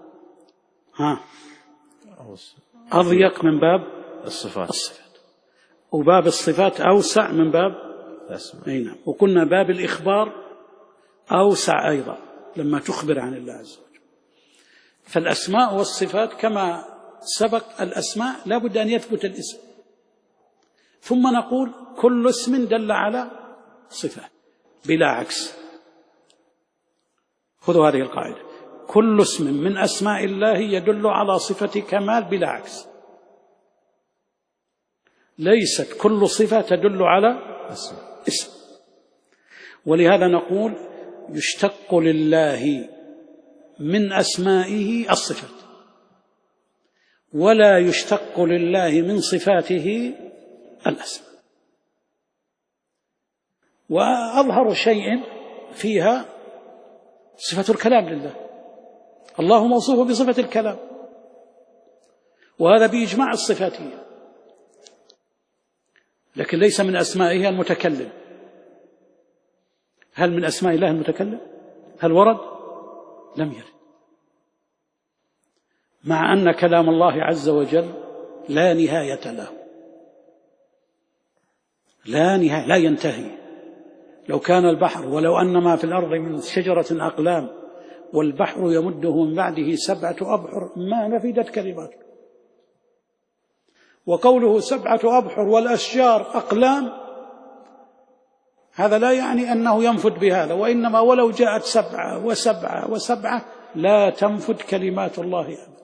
أضيق من باب الصفات، وباب الصفات أوسع من باب الأسماء. وقلنا باب الإخبار أوسع أيضا لما تخبر عن الله عز وجل. فالأسماء والصفات كما سبق، الأسماء لا بد أن يثبت الاسم، ثم نقول كل اسم دل على صفة بلا عكس. خذوا هذه القاعدة، كل اسم من أسماء الله يدل على صفة كمال بلا عكس. ليست كل صفة تدل على اسم. ولهذا نقول يشتق لله من أسمائه الصفات، ولا يشتق لله من صفاته الأسماء. وأظهر شيء فيها صفة الكلام لله، الله موصوف بصفة الكلام، وهذا بإجماع الصفاتية، لكن ليس من أسمائه المتكلم. هل من أسماء الله المتكلم؟ هل ورد؟ لم يرد. مع أن كلام الله عز وجل لا نهاية له، لا نهاية، لا ينتهي. لو كان البحر ولو أن ما في الأرض من شجرة أقلام والبحر يمده من بعده 7 أبحر ما نفدت كلماته. وقوله 7 أبحر والأشجار أقلام هذا لا يعني أنه ينفد بهذا، وإنما ولو جاءت 7 و7 و7 لا تنفد كلمات الله أبدا.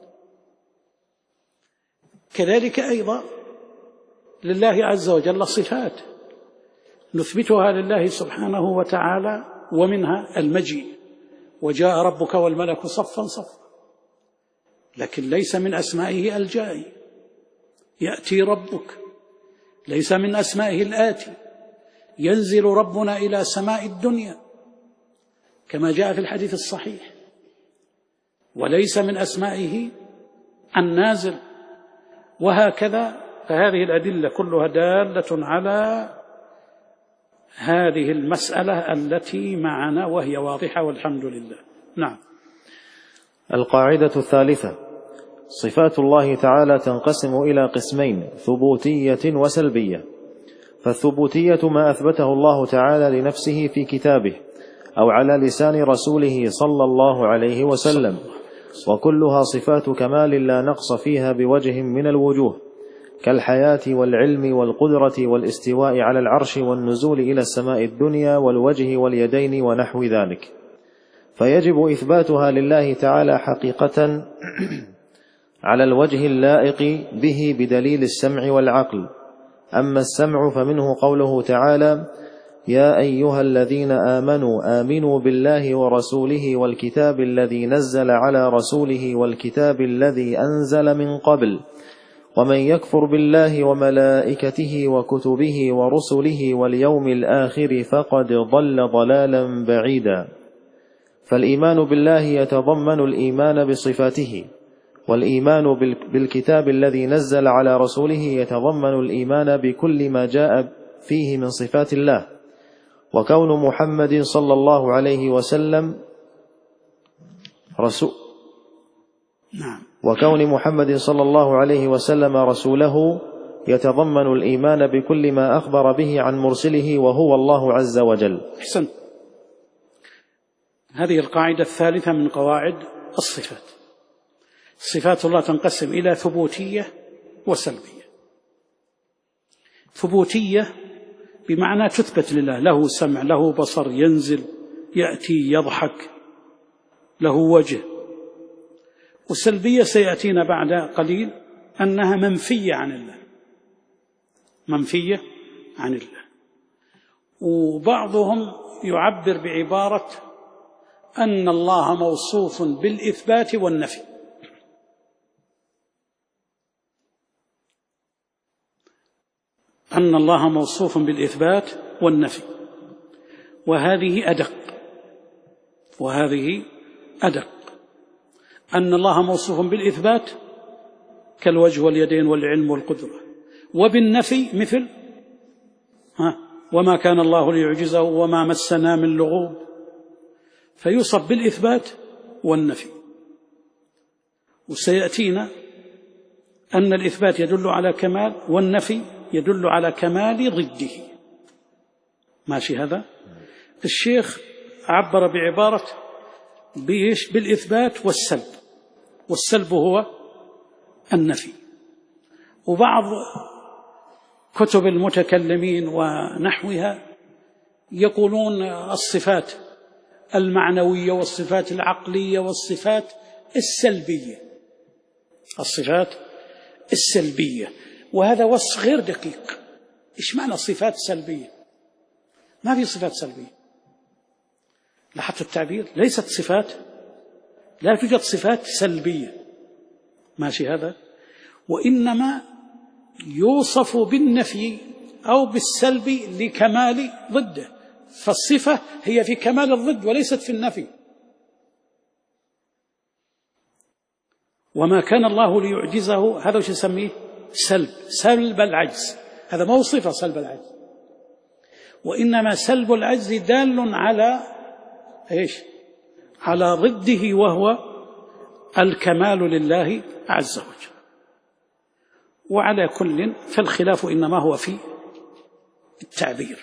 كذلك أيضا لله عز وجل صفات نثبتها لله سبحانه وتعالى، ومنها المجيء، وجاء ربك والملك صفا صفا، لكن ليس من أسمائه الجائي. يأتي ربك ليس من أسمائه الآتي. ينزل ربنا إلى سماء الدنيا كما جاء في الحديث الصحيح، وليس من أسمائه النازل، وهكذا. فهذه الأدلة كلها دالة على هذه المسألة التي معنا، وهي واضحة والحمد لله. نعم. القاعدة الثالثة: صفات الله تعالى تنقسم إلى قسمين: ثبوتية وسلبية. فالثبوتية ما أثبته الله تعالى لنفسه في كتابه أو على لسان رسوله صلى الله عليه وسلم، وكلها صفات كمال لا نقص فيها بوجه من الوجوه، كالحياة والعلم والقدرة والاستواء على العرش والنزول إلى السماء الدنيا والوجه واليدين ونحو ذلك. فيجب إثباتها لله تعالى حقيقة على الوجه اللائق به بدليل السمع والعقل. أما السمع فمنه قوله تعالى: يا أيها الذين آمنوا آمنوا بالله ورسوله والكتاب الذي نزل على رسوله والكتاب الذي أنزل من قبل، ومن يكفر بالله وملائكته وكتبه ورسله واليوم الآخر فقد ضل ضلالا بعيدا. فالإيمان بالله يتضمن الإيمان بصفاته، والإيمان بالكتاب الذي نزل على رسوله يتضمن الإيمان بكل ما جاء فيه من صفات الله. وكون محمد صلى الله عليه وسلم وكون محمد صلى الله عليه وسلم رسوله يتضمن الإيمان بكل ما أخبر به عن مرسله وهو الله عز وجل. أحسن. هذه القاعدة الثالثة من قواعد الصفات. صفات الله تنقسم إلى ثبوتية وسلبية. ثبوتية بمعنى تثبت لله، له سمع، له بصر، ينزل، يأتي، يضحك، له وجه. وسلبية سيأتينا بعد قليل أنها منفية عن الله، منفية عن الله. وبعضهم يعبر بعبارة أن الله موصوف بالإثبات والنفي. أن الله موصوف بالإثبات والنفي، وهذه أدق. أن الله موصوف بالإثبات كالوجه واليدين والعلم والقدرة، وبالنفي مثل وما كان الله ليعجزه وما مسنا من لغوب، فيوصف بالإثبات والنفي. وسيأتينا أن الإثبات يدل على كمال، والنفي يدل على كمال ضده. ماشي هذا؟ الشيخ عبر بعبارة بالإثبات والسلب، والسلب هو النفي. وبعض كتب المتكلمين ونحوها يقولون الصفات المعنوية والصفات العقلية والصفات السلبية، الصفات السلبية. وهذا وصف غير دقيق. إيش معنى صفات سلبية؟ ما في صفات سلبية. لاحظتوا التعبير؟ ليست صفات، لا توجد صفات سلبية. ماشي هذا؟ وإنما يوصف بالنفي أو بالسلب لكمال ضده، فالصفة هي في كمال الضد وليست في النفي. وما كان الله ليعجزه، هذا وش يسميه؟ سلب العجز. هذا ما هو صفة سلب العجز، وإنما سلب العجز دال على إيش؟ على ضده، وهو الكمال لله عز وجل. وعلى كل فالخلاف إنما هو في التعبير.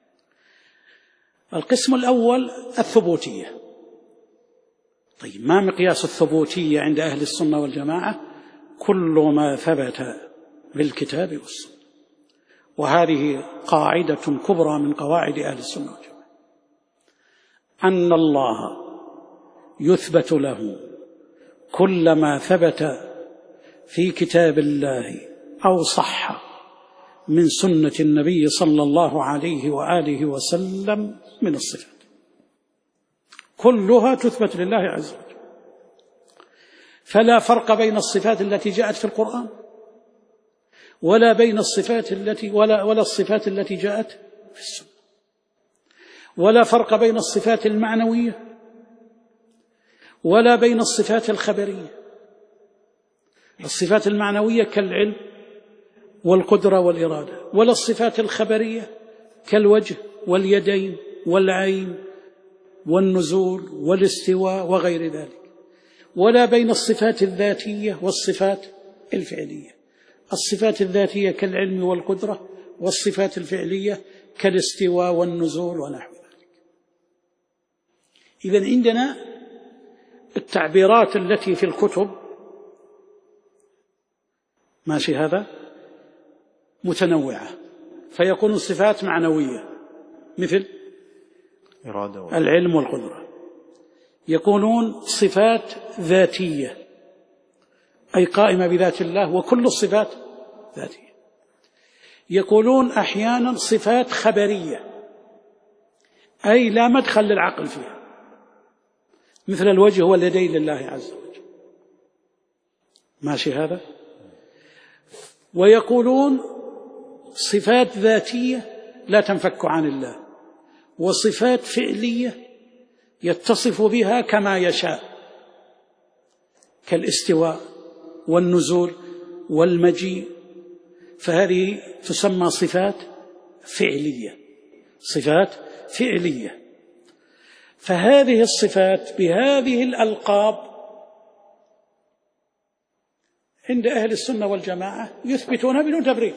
القسم الأول الثبوتية. طيب، ما مقياس الثبوتية عند أهل السنة والجماعة؟ كل ما ثبت بالكتاب والسنة. وهذه قاعدة كبرى من قواعد أهل السنة والجماعة، أن الله يثبت له كل ما ثبت في كتاب الله أو صح من سنة النبي صلى الله عليه وآله وسلم من الصفات، كلها تثبت لله عز وجل. فلا فرق بين الصفات التي جاءت في القرآن ولا بين الصفات ولا الصفات التي جاءت في السنة، ولا فرق بين الصفات المعنوية ولا بين الصفات الخبرية. الصفات المعنوية كالعلم والقدرة والإرادة، ولا الصفات الخبرية كالوجه واليدين والعين والنزول والاستواء وغير ذلك، ولا بين الصفات الذاتية والصفات الفعلية. الصفات الذاتية كالعلم والقدرة، والصفات الفعلية كالاستواء والنزول ونحو ذلك. إذن عندنا التعبيرات التي في الكتب، ماشي هذا، متنوعة، فيكون الصفات معنوية مثل العلم والقدرة، يكونون صفات ذاتية أي قائمة بذات الله، وكل الصفات ذاتية. يقولون أحيانا صفات خبرية أي لا مدخل للعقل فيها، مثل الوجه واليدين لله عز وجل. ماشي هذا؟ ويقولون صفات ذاتية لا تنفك عن الله، وصفات فعلية يتصف بها كما يشاء، كالاستواء والنزول والمجيء، فهذه تسمى صفات فعلية، صفات فعلية. فهذه الصفات بهذه الألقاب عند أهل السنة والجماعة يثبتونها بدون تبرير.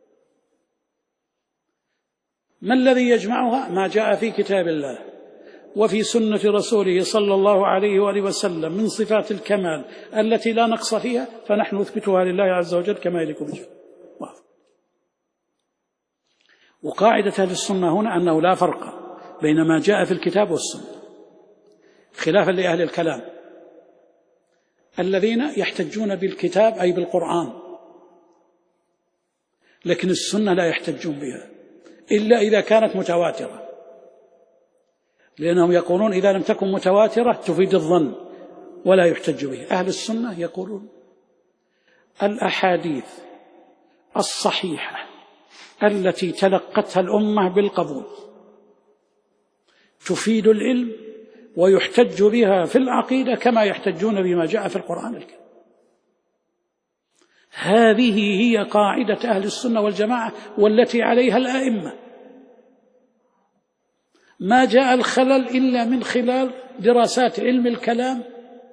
ما الذي يجمعها؟ ما جاء في كتاب الله وفي سنة رسوله صلى الله عليه وآله وسلم من صفات الكمال التي لا نقص فيها فنحن نثبتها لله عز وجل كما يليق به. وقاعدة أهل السنة هنا أنه لا فرق بين ما جاء في الكتاب والسنة، خلافا لأهل الكلام الذين يحتجون بالكتاب أي بالقرآن، لكن السنة لا يحتجون بها إلا إذا كانت متواترة، لأنهم يقولون إذا لم تكن متواترة تفيد الظن ولا يحتج به. أهل السنة يقولون الأحاديث الصحيحة التي تلقتها الأمة بالقبول تفيد العلم ويحتج بها في العقيدة كما يحتجون بما جاء في القرآن الكريم. هذه هي قاعدة أهل السنة والجماعة والتي عليها الأئمة. ما جاء الخلل إلا من خلال دراسات علم الكلام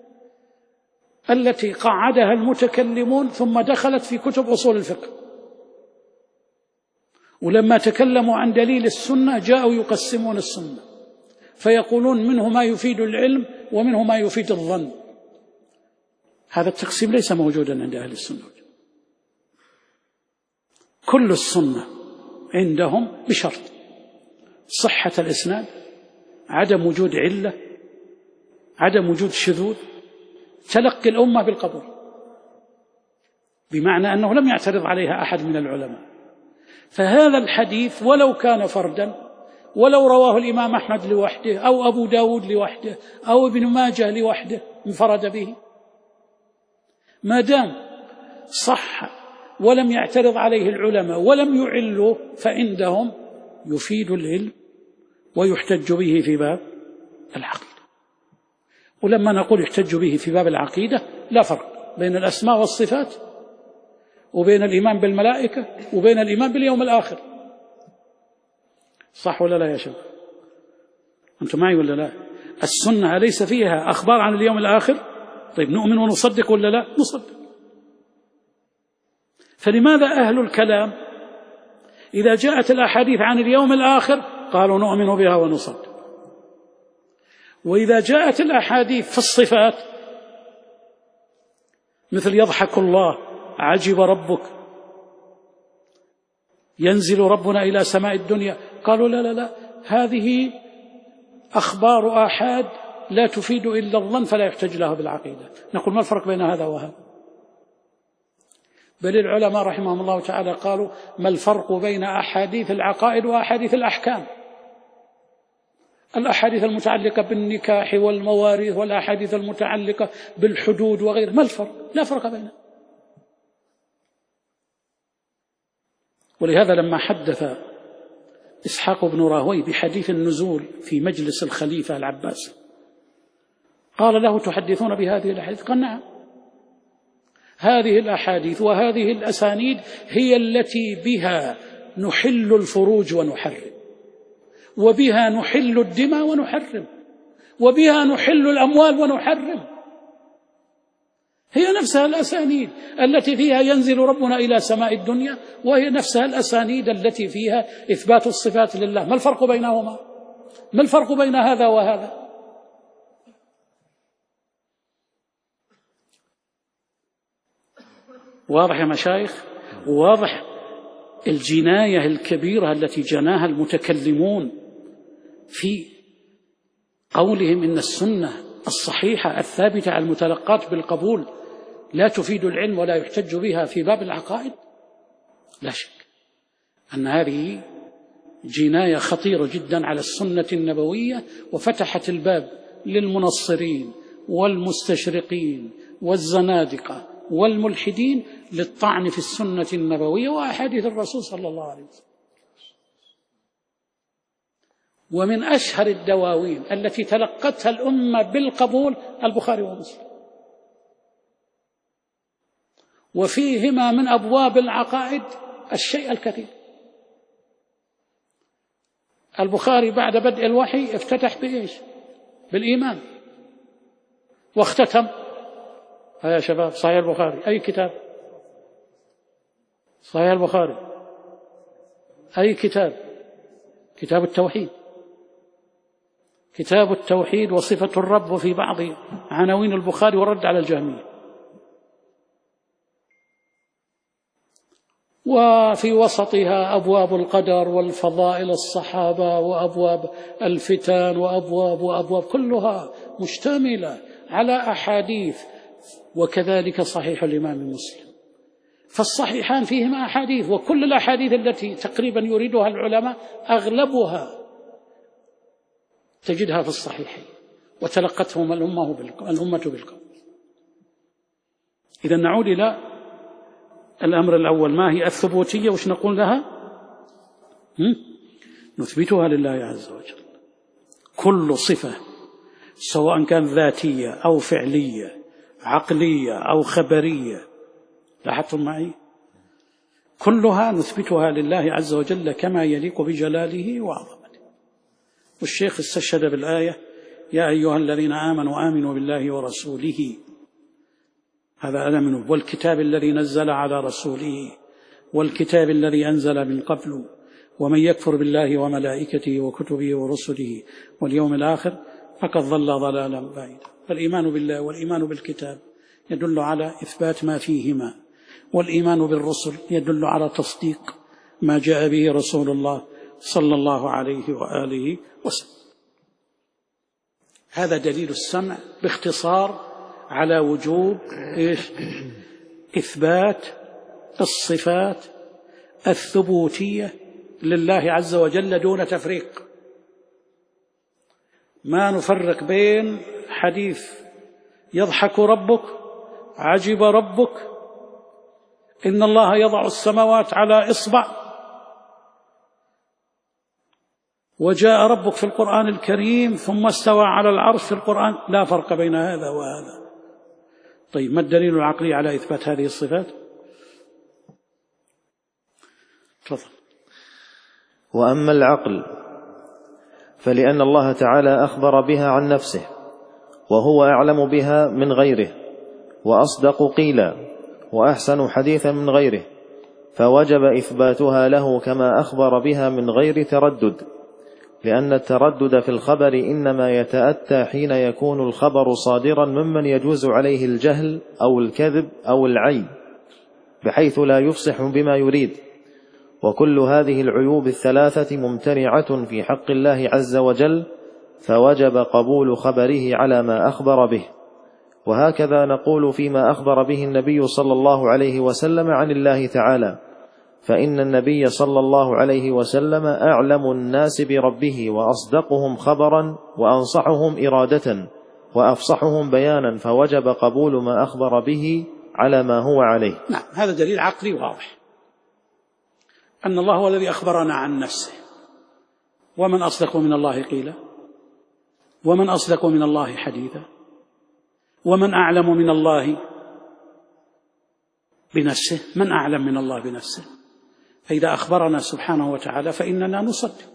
التي قعدها المتكلمون ثم دخلت في كتب أصول الفقه، ولما تكلموا عن دليل السنة جاءوا يقسمون السنة فيقولون منه ما يفيد العلم ومنه ما يفيد الظن. هذا التقسيم ليس موجودا عند أهل السنة. كل السنة عندهم بشرط صحة الإسناد، عدم وجود علة، عدم وجود شذوذ، تلقي الأمة بالقبول، بمعنى أنه لم يعترض عليها أحد من العلماء. فهذا الحديث ولو كان فردا، ولو رواه الإمام أحمد لوحده أو أبو داود لوحده أو ابن ماجه لوحده انفرد به، ما دام صح ولم يعترض عليه العلماء ولم يعلوا فعندهم يفيد العلم ويحتج به في باب العقيدة. ولما نقول يحتج به في باب العقيدة لا فرق بين الأسماء والصفات وبين الإيمان بالملائكة وبين الإيمان باليوم الآخر. صح ولا لا يا شباب؟ أنتم معي ولا لا؟ السنة ليس فيها أخبار عن اليوم الآخر؟ طيب نؤمن ونصدق ولا لا؟ نصدق. فلماذا أهل الكلام إذا جاءت الأحاديث عن اليوم الآخر قالوا نؤمن بها ونصدق، وإذا جاءت الأحاديث في الصفات مثل يضحك الله، عجب ربك، ينزل ربنا إلى سماء الدنيا، قالوا لا لا لا، هذه أخبار آحاد لا تفيد إلا الظن فلا يحتج لها بالعقيدة. نقول ما الفرق بين هذا وهذا؟ بل العلماء رحمهم الله تعالى قالوا ما الفرق بين أحاديث العقائد وأحاديث الأحكام؟ الأحاديث المتعلقة بالنكاح والمواريث والأحاديث المتعلقة بالحدود وغيره، ما الفرق؟ لا فرق بينها. ولهذا لما حدث إسحاق بن راهوي بحديث النزول في مجلس الخليفة العباس قال له تحدثون بهذه الأحاديث؟ قال نعم، هذه الأحاديث وهذه الأسانيد هي التي بها نحل الفروج ونحرم، وبها نحل الدماء ونحرم، وبها نحل الأموال ونحرم. هي نفسها الأسانيد التي فيها ينزل ربنا إلى سماء الدنيا، وهي نفسها الأسانيد التي فيها إثبات الصفات لله. ما الفرق بينهما؟ ما الفرق بين هذا وهذا؟ واضح يا مشايخ؟ واضح الجناية الكبيرة التي جناها المتكلمون في قولهم إن السنة الصحيحة الثابتة على المتلقات بالقبول لا تفيد العلم ولا يحتج بها في باب العقائد. لا شك أن هذه جناية خطيرة جدا على السنة النبوية، وفتحت الباب للمنصرين والمستشرقين والزنادقة والملحدين للطعن في السنة النبوية وأحاديث الرسول صلى الله عليه وسلم. ومن أشهر الدواوين التي تلقتها الأمة بالقبول البخاري ومسلم، وفيهما من أبواب العقائد الشيء الكثير. البخاري بعد بدء الوحي افتتح بإيش؟ بالإيمان، واختتم يا شباب صحيح البخاري أي كتاب؟ صحيح البخاري أي كتاب؟ كتاب التوحيد. كتاب التوحيد وصفة الرب، وفي بعض عناوين البخاري والرد على الجهمية، وفي وسطها أبواب القدر والفضائل الصحابة وأبواب الفتن وأبواب كلها مشتملة على أحاديث، وكذلك صحيح الإمام مسلم. فالصحيحان فيهما أحاديث، وكل الأحاديث التي تقريبا يريدها العلماء أغلبها تجدها في الصحيحين، وتلقتهم الأمة بالقبول. إذا نعود إلى الأمر الأول، ما هي الثبوتية؟ وش نقول لها؟ نثبتها لله عز وجل. كل صفة سواء كان ذاتية أو فعلية، عقلية أو خبرية، لاحظتم معي؟ كلها نثبتها لله عز وجل كما يليق بجلاله وعظمته. والشيخ استشهد بالآية: يا أيها الذين آمنوا بالله ورسوله، هذا آمنوا، والكتاب الذي نزل على رسوله والكتاب الذي أنزل من قبل، ومن يكفر بالله وملائكته وكتبه ورسله واليوم الآخر فقد ضل ضلالا بعيدا. فالإيمان بالله والإيمان بالكتاب يدل على إثبات ما فيهما، والإيمان بالرسل يدل على تصديق ما جاء به رسول الله صلى الله عليه وآله وسلم. هذا دليل السمع باختصار على وجوب إثبات الصفات الثبوتية لله عز وجل دون تفريق. ما نفرق بين حديث يضحك ربك، عجب ربك، إن الله يضع السماوات على إصبع، وجاء ربك في القرآن الكريم ثم استوى على العرش في القرآن، لا فرق بين هذا وهذا. طيب، ما الدليل العقلي على إثبات هذه الصفات؟ تفضل. وأما العقل فلأن الله تعالى أخبر بها عن نفسه، وهو أعلم بها من غيره، وأصدق قيلا، وأحسن حديثا من غيره، فوجب إثباتها له كما أخبر بها من غير تردد، لأن التردد في الخبر إنما يتأتى حين يكون الخبر صادرا ممن يجوز عليه الجهل أو الكذب أو العيب، بحيث لا يفصح بما يريد. وكل هذه العيوب الثلاثة ممتنعة في حق الله عز وجل، فوجب قبول خبره على ما أخبر به. وهكذا نقول فيما أخبر به النبي صلى الله عليه وسلم عن الله تعالى، فإن النبي صلى الله عليه وسلم أعلم الناس بربه، وأصدقهم خبرا، وأنصحهم إرادة، وأفصحهم بيانا، فوجب قبول ما أخبر به على ما هو عليه. نعم، هذا دليل عقلي واضح، أن الله هو الذي أخبرنا عن نفسه. ومن أصدق من الله قيلا، ومن أصدق من الله حديثا، ومن أعلم من الله بنفسه. من أعلم من الله بنفسه؟ فإذا أخبرنا سبحانه وتعالى فإننا نصدق.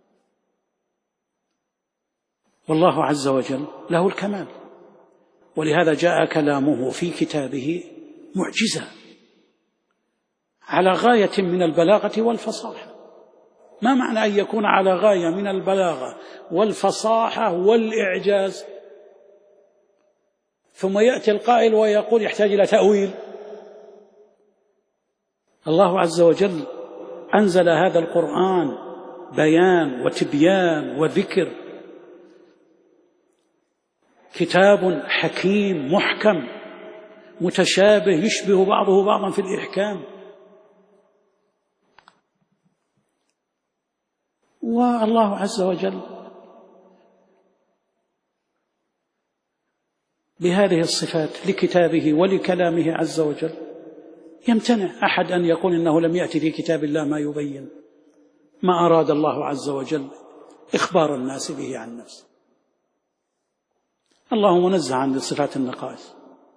والله عز وجل له الكمال، ولهذا جاء كلامه في كتابه معجزة على غاية من البلاغة والفصاحة. ما معنى أن يكون على غاية من البلاغة والفصاحة والإعجاز ثم يأتي القائل ويقول يحتاج إلى تأويل؟ الله عز وجل أنزل هذا القرآن بيان وتبيان وذكر، كتاب حكيم محكم متشابه يشبه بعضه بعضا في الإحكام. والله عز وجل بهذه الصفات لكتابه ولكلامه عز وجل يمتنع أحد أن يقول إنه لم يأتي في كتاب الله ما يبين ما أراد الله عز وجل إخبار الناس به عن نفسه. الله منزه عن صفات النقائص،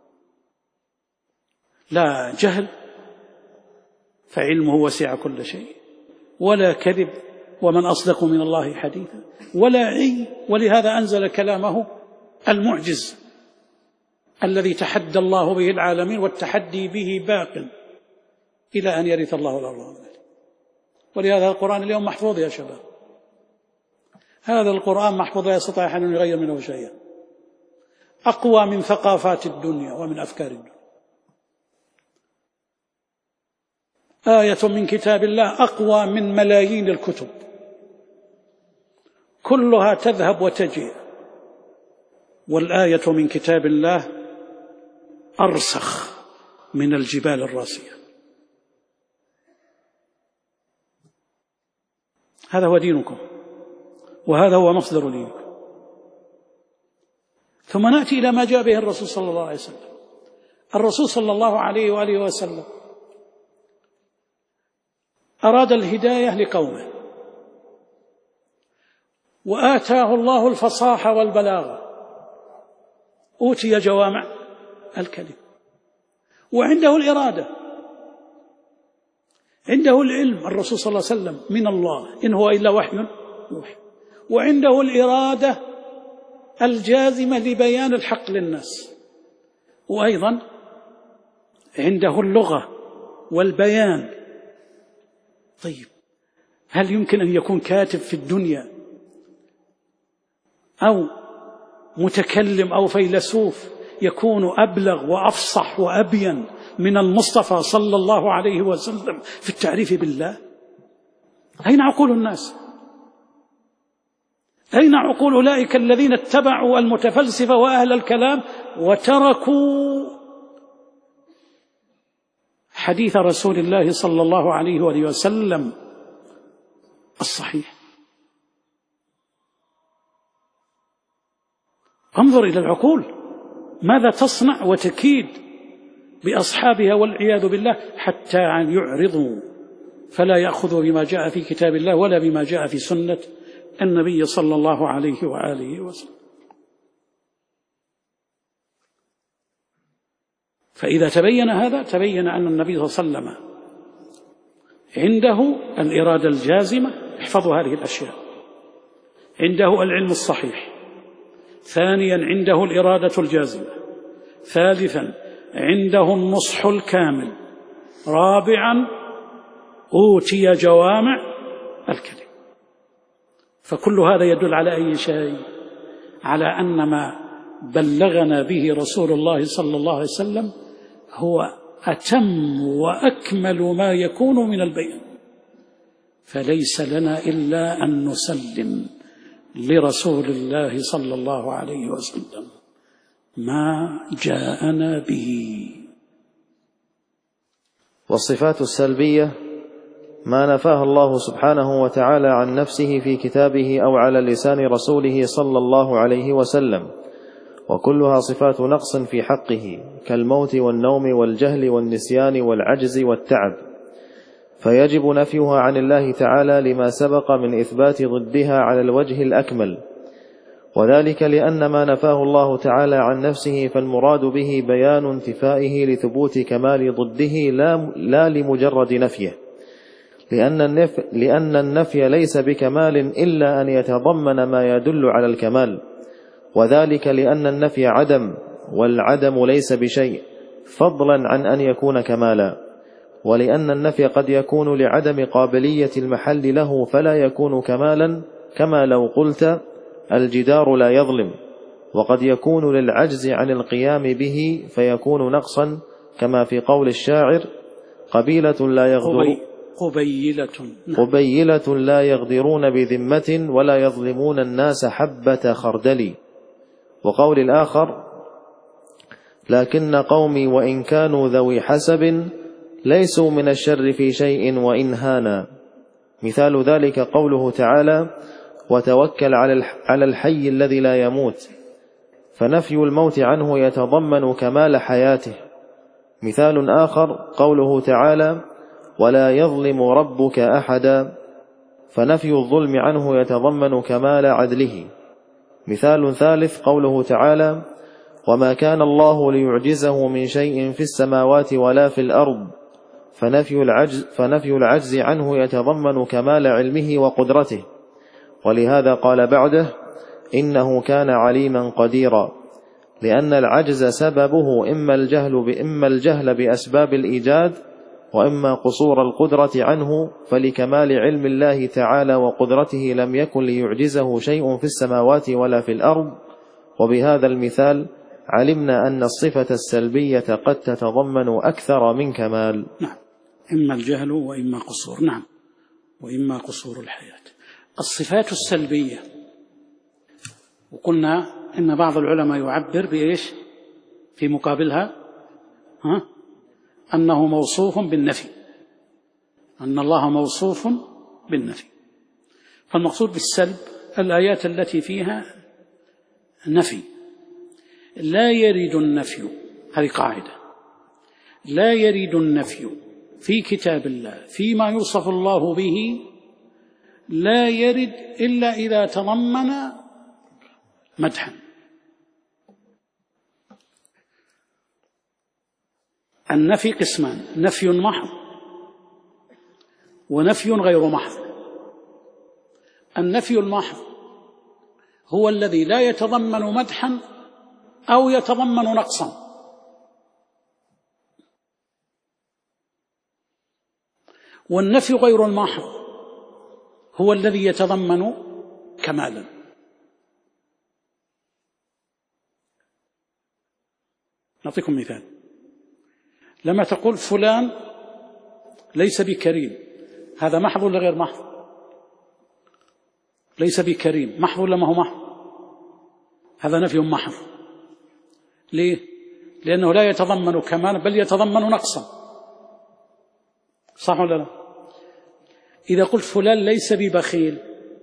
لا جهل فعلمه وسع كل شيء، ولا كذب ومن أصدق من الله حديثا، ولا عي. ولهذا أنزل كلامه المعجز الذي تحدى الله به العالمين، والتحدي به باق إلى أن يرث الله الأرض. ولهذا القرآن اليوم محفوظ يا شباب، هذا القرآن محفوظ لا يستطيع أحد أن يغير منه شيئا، أقوى من ثقافات الدنيا ومن أفكار الدنيا. آية من كتاب الله أقوى من ملايين الكتب، كلها تذهب وتجيء، والآية من كتاب الله أرسخ من الجبال الراسية. هذا هو دينكم، وهذا هو مصدر دينكم. ثم نأتي إلى ما جاء به الرسول صلى الله عليه وسلم. الرسول صلى الله عليه وآله وسلم أراد الهداية لقومه، وآتاه الله الفصاحة والبلاغة، أوتي جوامع الكلم، وعنده الإرادة، عنده العلم. الرسول صلى الله عليه وسلم من الله، إن هو إلا وحي يوحى، وعنده الإرادة الجازمة لبيان الحق للناس، وأيضا عنده اللغة والبيان. طيب، هل يمكن أن يكون كاتب في الدنيا أو متكلم أو فيلسوف يكون أبلغ وأفصح وأبين من المصطفى صلى الله عليه وسلم في التعريف بالله؟ أين عقول الناس؟ أين عقول أولئك الذين اتبعوا المتفلسفة وأهل الكلام وتركوا حديث رسول الله صلى الله عليه وآله وسلم الصحيح؟ انظر إلى العقول ماذا تصنع وتكيد بأصحابها والعياذ بالله، حتى أن يعرضوا فلا يأخذوا بما جاء في كتاب الله ولا بما جاء في سنة النبي صلى الله عليه وآله وسلم. فإذا تبين هذا، تبين أن النبي صلى الله عليه وسلم عنده الإرادة الجازمة، احفظوا هذه الأشياء، عنده العلم الصحيح، ثانيا عنده الإرادة الجازمة، ثالثا عنده النصح الكامل، رابعا أوتي جوامع الكلم. فكل هذا يدل على أي شيء؟ على أن ما بلغنا به رسول الله صلى الله عليه وسلم هو أتم وأكمل ما يكون من البيان، فليس لنا إلا أن نسلم لرسول الله صلى الله عليه وسلم ما جاءنا به. والصفات السلبية ما نفاها الله سبحانه وتعالى عن نفسه في كتابه أو على لسان رسوله صلى الله عليه وسلم، وكلها صفات نقص في حقه، كالموت والنوم والجهل والنسيان والعجز والتعب، فيجب نفيها عن الله تعالى لما سبق من إثبات ضدها على الوجه الأكمل، وذلك لأن ما نفاه الله تعالى عن نفسه فالمراد به بيان انتفائه لثبوت كمال ضده لا لمجرد نفيه، لأن النفي ليس بكمال إلا أن يتضمن ما يدل على الكمال، وذلك لأن النفي عدم، والعدم ليس بشيء فضلا عن أن يكون كمالا، ولأن النفي قد يكون لعدم قابلية المحل له فلا يكون كمالا، كما لو قلت الجدار لا يظلم، وقد يكون للعجز عن القيام به فيكون نقصا، كما في قول الشاعر قبيلة لا يغدرون بذمة ولا يظلمون الناس حبة خردل، وقول الآخر لكن قومي وإن كانوا ذوي حسب ليسوا من الشر في شيء وإن هانا. مثال ذلك قوله تعالى وتوكل على الحي الذي لا يموت، فنفي الموت عنه يتضمن كمال حياته. مثال آخر قوله تعالى ولا يظلم ربك أحدا، فنفي الظلم عنه يتضمن كمال عدله. مثال ثالث قوله تعالى وما كان الله ليعجزه من شيء في السماوات ولا في الأرض، فنفي العجز عنه يتضمن كمال علمه وقدرته. ولهذا قال بعده إنه كان عليما قديرا، لأن العجز سببه إما الجهل بأسباب الإيجاد وإما قصور القدرة عنه، فلكمال علم الله تعالى وقدرته لم يكن ليعجزه شيء في السماوات ولا في الأرض. وبهذا المثال علمنا أن الصفة السلبية قد تتضمن أكثر من كمال. نعم، إما الجهل وإما قصور، نعم، وإما قصور الحياة. الصفات السلبية، وقلنا إن بعض العلماء يعبر بإيش في مقابلها؟ أنه موصوف بالنفي، أن الله موصوف بالنفي. فالمقصود بالسلب الآيات التي فيها نفي. لا يرد النفي، هذه قاعدة، لا يرد النفي في كتاب الله فيما يوصف الله به، لا يرد إلا إذا تضمن مدحا. النفي قسمان: نفي محض ونفي غير محض. النفي المحض هو الذي لا يتضمن مدحا أو يتضمن نقصا، والنفي غير المحض هو الذي يتضمن كمالا. نعطيكم مثال: لما تقول فلان ليس بكريم، هذا محض ولا غير محض؟ ليس بكريم محض ولا ما هو محض؟ هذا نفي محض. ليه؟ لأنه لا يتضمن كمالا بل يتضمن نقصا، صح ولا لا؟ إذا قلت فلان ليس ببخيل،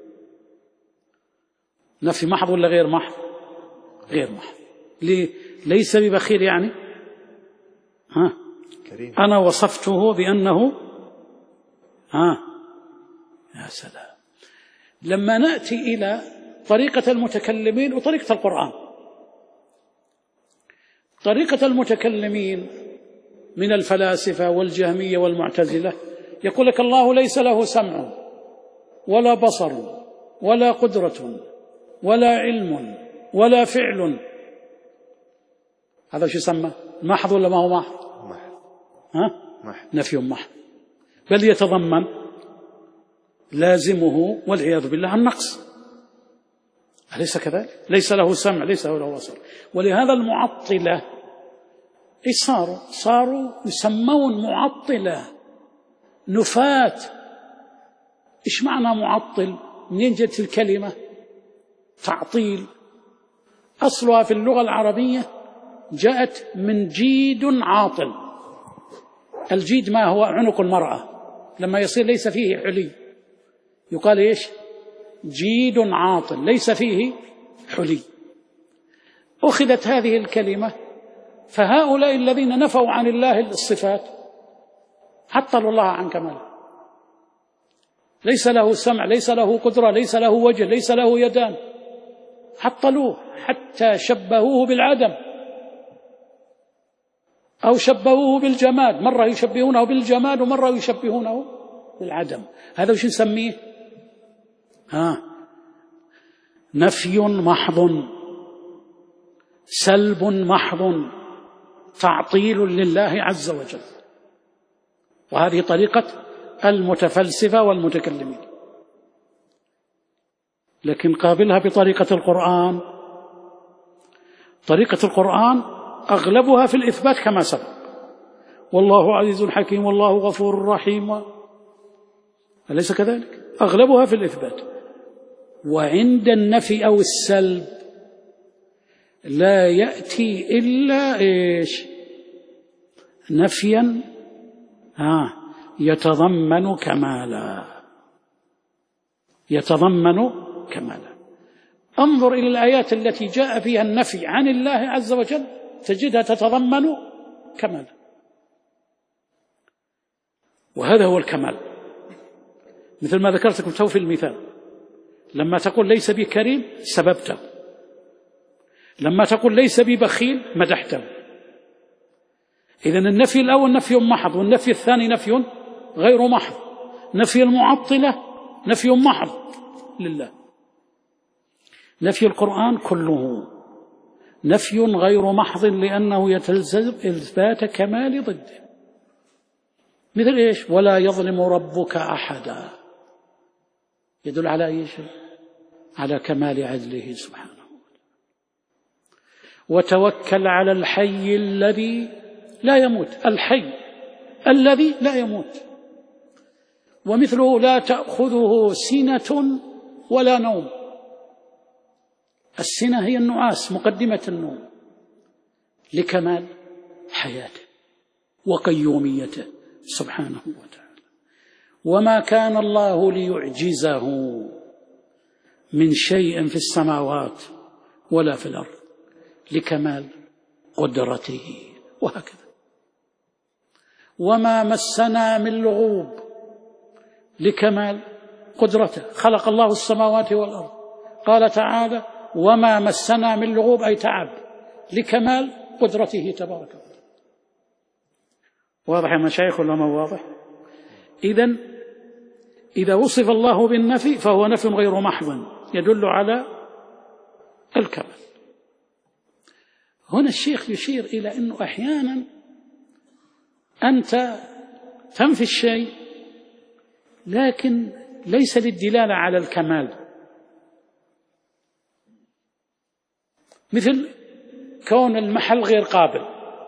نفي محض ولا غير محض؟ غير محض. ليه؟ ليس ببخيل يعني كريم. أنا وصفته بأنه يا سلام. لما نأتي إلى طريقة المتكلمين وطريقة القرآن، طريقة المتكلمين من الفلاسفة والجهمية والمعتزلة يقول لك الله ليس له سمع ولا بصر ولا قدرة ولا علم ولا فعل. هذا شو يسمى؟ محض ولا ما هو محض؟ نفي محض، بل يتضمن لازمه والعياذ بالله النقص. أليس كذلك؟ ليس له سمع، ليس له بصر. ولهذا المعطلة إيش صاروا يسمون معطلة، نفاة. إيش معنى معطل؟ منين جت الكلمة تعطيل؟ أصلها في اللغة العربية جاءت من جيد عاطل. الجيد ما هو؟ عنق المرأة لما يصير ليس فيه حلي يقال إيش؟ جيد عاطل، ليس فيه حلي. أخذت هذه الكلمة، فهؤلاء الذين نفوا عن الله الصفات عطلوا الله عن كماله. ليس له سمع، ليس له قدرة، ليس له وجه، ليس له يدان، عطلوه حتى شبهوه بالعدم أو شبهوه بالجماد. مرة يشبهونه بالجماد ومرة يشبهونه بالعدم. هذا وش نسميه؟ نفي محض، سلب محض، تعطيل لله عز وجل. وهذه طريقة المتفلسفة والمتكلمين. لكن قابلها بطريقة القرآن. طريقة القرآن أغلبها في الإثبات كما سبق: والله عزيز حكيم والله غفور رحيم، أليس كذلك؟ أغلبها في الإثبات. وعند النفي أو السلب لا يأتي إلا إيش؟ نفيا يتضمن كمالا، يتضمن كمالا. انظر إلى الآيات التي جاء فيها النفي عن الله عز وجل تجدها تتضمن كمالا، وهذا هو الكمال. مثل ما ذكرت لكم تو في المثال، لما تقول ليس بكريم سببته، لما تقول ليس ببخيل مدحته. إذن النفي الأول نفي محض، والنفي الثاني نفي غير محض. نفي المعطلة نفي محض لله. نفي القرآن كله نفي غير محض، لأنه يتلزم إثبات كمال ضده. مثل إيش؟ ولا يظلم ربك أحدا، يدل على أي شيء؟ على كمال عدله سبحانه. وتوكل على الحي الذي لا يموت، الحي الذي لا يموت. ومثله لا تأخذه سنة ولا نوم. السنة هي النعاس، مقدمة النوم، لكمال حياته وقيوميته سبحانه وتعالى. وما كان الله ليعجزه من شيء في السماوات ولا في الأرض، لكمال قدرته، وهكذا. وما مسنا من لغوب، لكمال قدرته. خلق الله السماوات والأرض، قال تعالى وما مسنا من لغوب، أي تعب، لكمال قدرته تبارك وتعالى. واضح يا مشايخ ولا ما واضح؟ إذا وصف الله بالنفي فهو نفي غير محض، يدل على الكمال. هنا الشيخ يشير إلى أنه أحيانا أنت تنفي الشيء لكن ليس للدلالة على الكمال، مثل كون المحل غير قابل.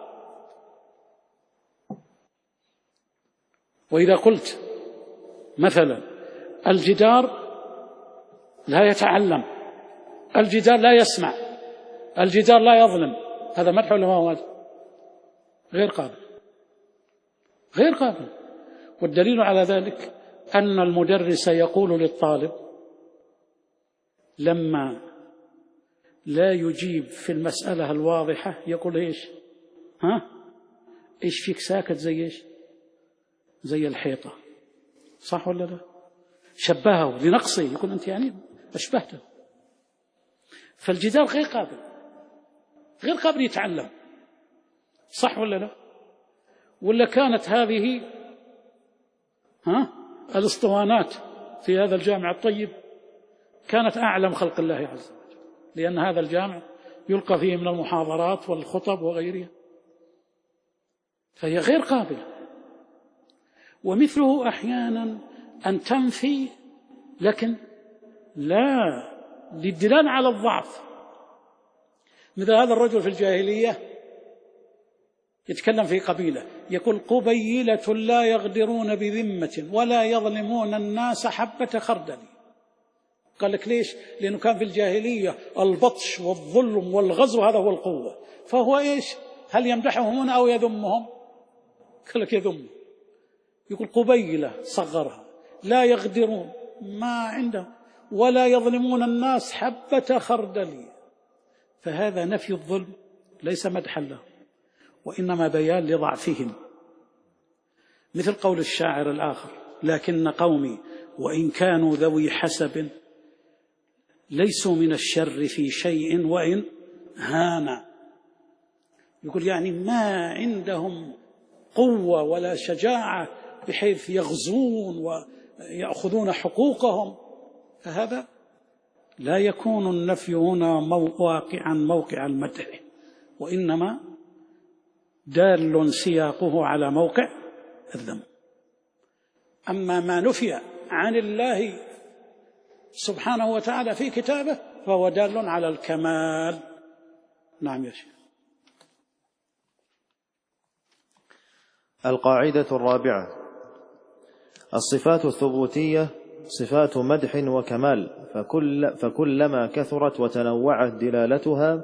وإذا قلت مثلا الجدار لا يتعلم، الجدار لا يسمع، الجدار لا يظلم، هذا مدح ولا ما هو؟ غير قابل، غير قابل. والدليل على ذلك أن المدرس يقول للطالب لما لا يجيب في المسألة الواضحة يقول إيش؟ إيش فيك ساكت زي إيش؟ زي الحيطة، صح ولا لا؟ شبهه لنقصه، يقول أنت يعني أشبهته. فالجدار غير قابل، غير قابل يتعلم، صح ولا لا؟ ولا كانت هذه الاسطوانات في هذا الجامع الطيب كانت أعلم خلق الله عز وجل، لأن هذا الجامع يلقى فيه من المحاضرات والخطب وغيرها، فهي غير قابلة. ومثله أحيانا أن تنفي لكن لا للدلالة على الضعف. مثل هذا الرجل في الجاهلية يتكلم في قبيلة، يقول قبيلة لا يغدرون بذمة ولا يظلمون الناس حبة خردل. قال لك ليش؟ لأنه كان في الجاهلية البطش والظلم والغزو هذا هو القوة، فهو إيش؟ هل يمدحهم هنا أو يذمهم؟ قال لك يذم. يقول قبيلة صغرها، لا يغدرون ما عندهم ولا يظلمون الناس حبة خردل، فهذا نفي الظلم ليس مدحا له وإنما بيان لضعفهم. مثل قول الشاعر الآخر لكن قومي وإن كانوا ذوي حسب ليسوا من الشر في شيء وإن هانا. يقول يعني ما عندهم قوة ولا شجاعة بحيث يغزون ويأخذون حقوقهم، فهذا لا يكون النفي هنا واقعا موقع المدح، وإنما دال سياقه على موقع الذم. أما ما نفي عن الله سبحانه وتعالى في كتابه فهو دال على الكمال. نعم يا شيخ. القاعدة الرابعة: الصفات الثبوتية صفات مدح وكمال، فكلما كثرت وتنوعت دلالتها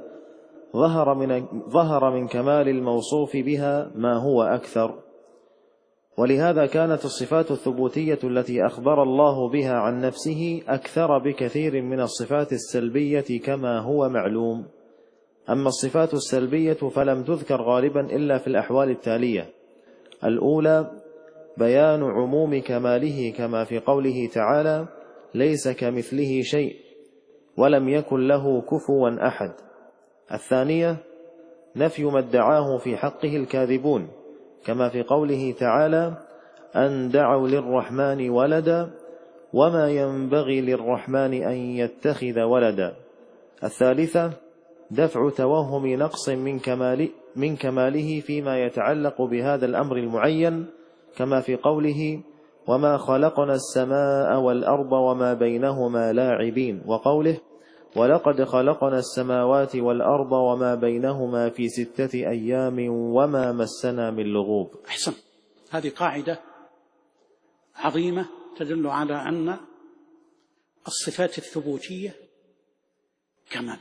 ظهر من كمال الموصوف بها ما هو أكثر. ولهذا كانت الصفات الثبوتية التي أخبر الله بها عن نفسه أكثر بكثير من الصفات السلبية كما هو معلوم. أما الصفات السلبية فلم تذكر غالبا إلا في الأحوال التالية: الأولى بيان عموم كماله كما في قوله تعالى ليس كمثله شيء ولم يكن له كفوا أحد. الثانية نفي ما ادعاه في حقه الكاذبون كما في قوله تعالى أن دعوا للرحمن ولدا وما ينبغي للرحمن أن يتخذ ولدا. الثالثة دفع توهم نقص من كماله فيما يتعلق بهذا الأمر المعين كما في قوله وما خلقنا السماء والأرض وما بينهما لاعبين، وقوله ولقد خلقنا السماوات والأرض وما بينهما في 6 أيام وما مسنا من لغوب. أحسن. هذه قاعدة عظيمة تدل على أن الصفات الثبوتية كمال،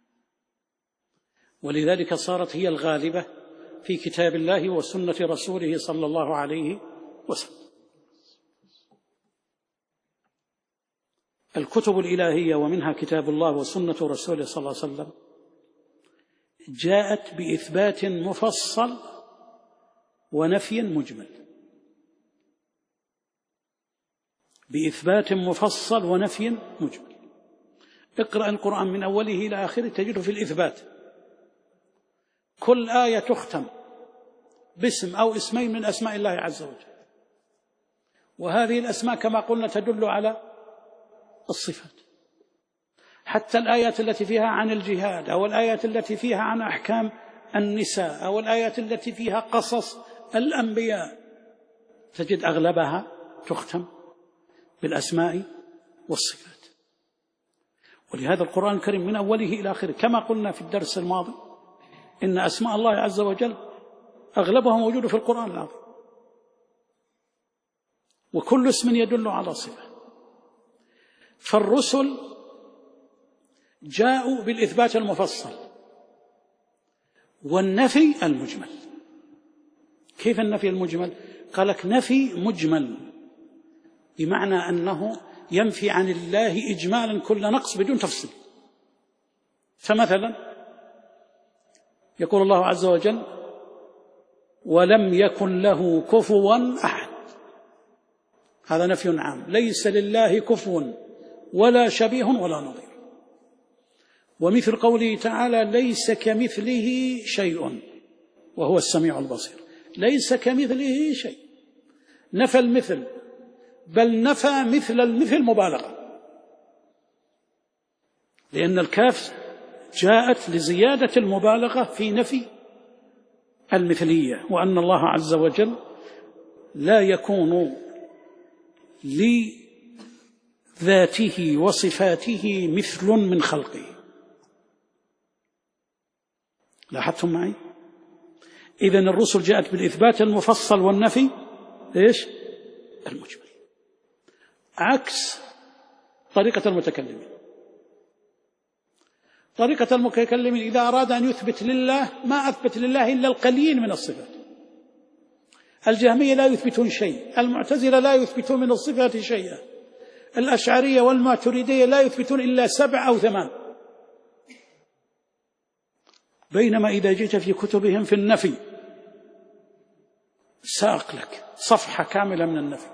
ولذلك صارت هي الغالبة في كتاب الله وسنة رسوله صلى الله عليه وسلم. الكتب الإلهية ومنها كتاب الله وسنة رسوله صلى الله عليه وسلم جاءت بإثبات مفصل ونفي مجمل، بإثبات مفصل ونفي مجمل. اقرأ القرآن من أوله إلى آخره تجده في الإثبات، كل آية تختم باسم أو اسمين من أسماء الله عز وجل، وهذه الأسماء كما قلنا تدل على الصفات. حتى الآيات التي فيها عن الجهاد، أو الآيات التي فيها عن أحكام النساء، أو الآيات التي فيها قصص الأنبياء، تجد أغلبها تختم بالأسماء والصفات. ولهذا القرآن الكريم من أوله إلى آخره كما قلنا في الدرس الماضي إن أسماء الله عز وجل أغلبها موجود في القرآن العظيم، وكل اسم يدل على صفة. فالرسل جاءوا بالإثبات المفصل والنفي المجمل. كيف النفي المجمل؟ قال لك نفي مجمل بمعنى أنه ينفي عن الله إجمالا كل نقص بدون تفصيل. فمثلا يقول الله عز وجل ولم يكن له كفوا أحد، هذا نفي عام، ليس لله كفوا ولا شبيه ولا نظير. ومثل قوله تعالى ليس كمثله شيء وهو السميع البصير، ليس كمثله شيء، نفى المثل، بل نفى مثل المثل مبالغة، لأن الكاف جاءت لزيادة المبالغة في نفي المثلية، وأن الله عز وجل لا يكون لذاته وصفاته مثل من خلقه. لاحظتم معي؟ إذن الرسل جاءت بالإثبات المفصل والنفي إيش؟ المجمل، عكس طريقة المتكلمين. طريقة المتكلمين إذا أراد أن يثبت لله ما أثبت لله إلا القليل من الصفات. الجهمية لا يثبتون شيء، المعتزلة لا يثبتون من الصفات شيئا، الأشعرية والماتريدية لا يثبتون إلا 7 أو 8. بينما إذا جئت في كتبهم في النفي ساق لك صفحة كاملة من النفي.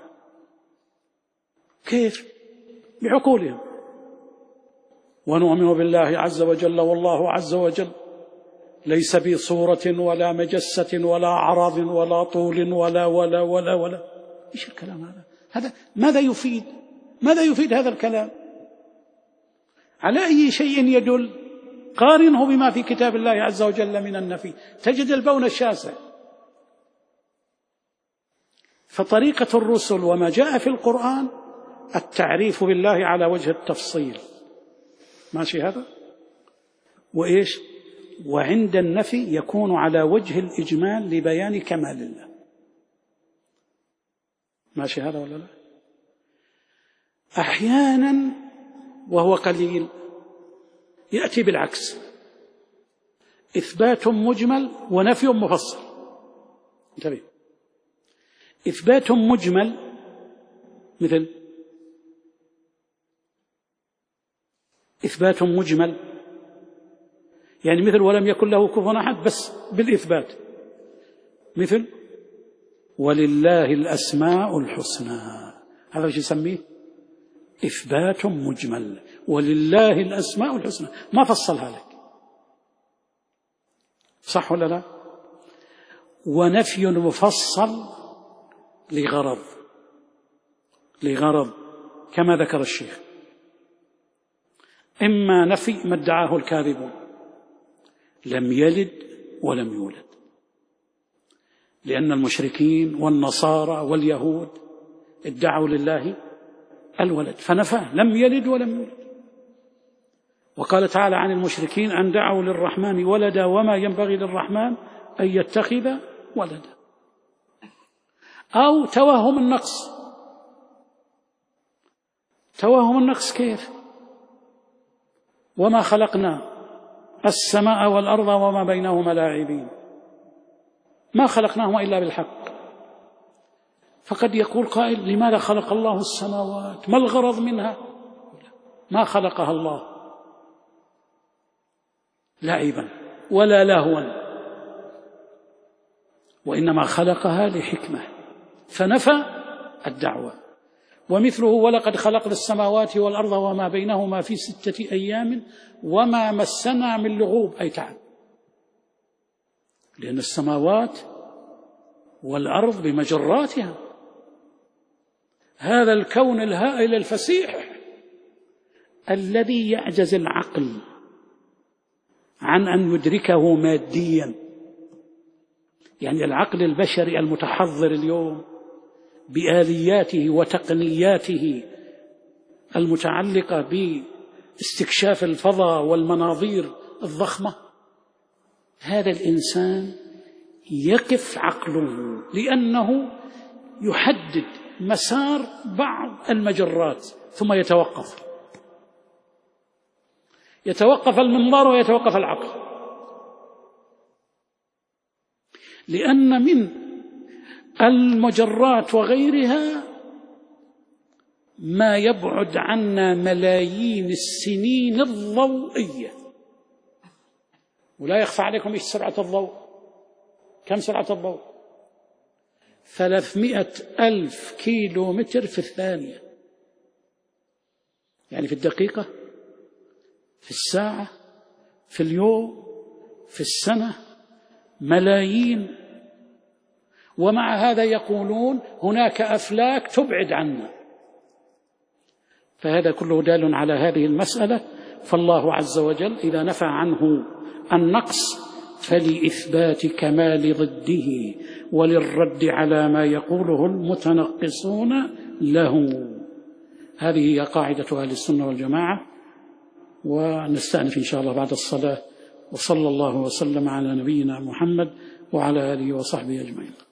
كيف؟ بعقولهم. ونؤمن بالله عز وجل والله عز وجل ليس بصورة ولا مجسة ولا عرض ولا طول ولا ولا ولا ولا. إيش الكلام هذا؟ ماذا يفيد؟ ماذا يفيد هذا الكلام؟ على أي شيء يدل؟ قارنه بما في كتاب الله عز وجل من النفي تجد البون الشاسع. فطريقة الرسل وما جاء في القرآن التعريف بالله على وجه التفصيل، ماشي هذا؟ وإيش؟ وعند النفي يكون على وجه الإجمال لبيان كمال الله، ماشي هذا ولا لا؟ أحيانا وهو قليل يأتي بالعكس، إثبات مجمل ونفي مفصل. انتبه، إثبات مجمل مثل إثبات مجمل يعني مثل ولم يكن له كفوا أحد بس بالإثبات، مثل ولله الأسماء الحسنى، هذا ايش يسميه؟ إثبات مجمل، ولله الأسماء الحسنى، ما فصلها لك، صح ولا لا؟ ونفي مفصل لغرض كما ذكر الشيخ، إما نفي ما ادعاه الكاذبون، لم يلد ولم يولد، لأن المشركين والنصارى واليهود ادعوا لله الولد فنفاه، لم يلد ولم يولد. وقال تعالى عن المشركين أن دعوا للرحمن ولدا وما ينبغي للرحمن أن يتخذ ولدا. أو توهم النقص. توهم النقص كيف؟ وما خلقنا السماء والأرض وما بينهما لاعبين، ما خلقناهما إلا بالحق. فقد يقول قائل لماذا خلق الله السماوات؟ ما الغرض منها؟ ما خلقها الله لعبا ولا لهوا، وإنما خلقها لحكمة، فنفى الدعوة. ومثله ولقد خلقنا السماوات والأرض وما بينهما في 6 أيام وما مسنا من لغوب، أي تعب، لأن السماوات والأرض بمجراتها، هذا الكون الهائل الفسيح الذي يعجز العقل عن أن يدركه ماديا. يعني العقل البشري المتحضر اليوم بآلياته وتقنياته المتعلقة باستكشاف الفضاء والمناظير الضخمة، هذا الإنسان يقف عقله لأنه يحدد مسار بعض المجرات ثم يتوقف المنظار ويتوقف العقل، لأن من المجرات وغيرها ما يبعد عنا ملايين السنين الضوئية. ولا يخفى عليكم إيش سرعة الضوء؟ كم سرعة الضوء؟ 300,000 كيلومتر في الثانية، يعني في الدقيقة، في الساعة، في اليوم، في السنة، ملايين. ومع هذا يقولون هناك أفلاك تبعد عنا. فهذا كله دال على هذه المسألة. فالله عز وجل إذا نفى عنه النقص فلإثبات كمال ضده وللرد على ما يقوله المتنقصون له. هذه هي قاعدة أهل السنة والجماعة. ونستأنف إن شاء الله بعد الصلاة. وصلى الله وسلم على نبينا محمد وعلى آله وصحبه أجمعين.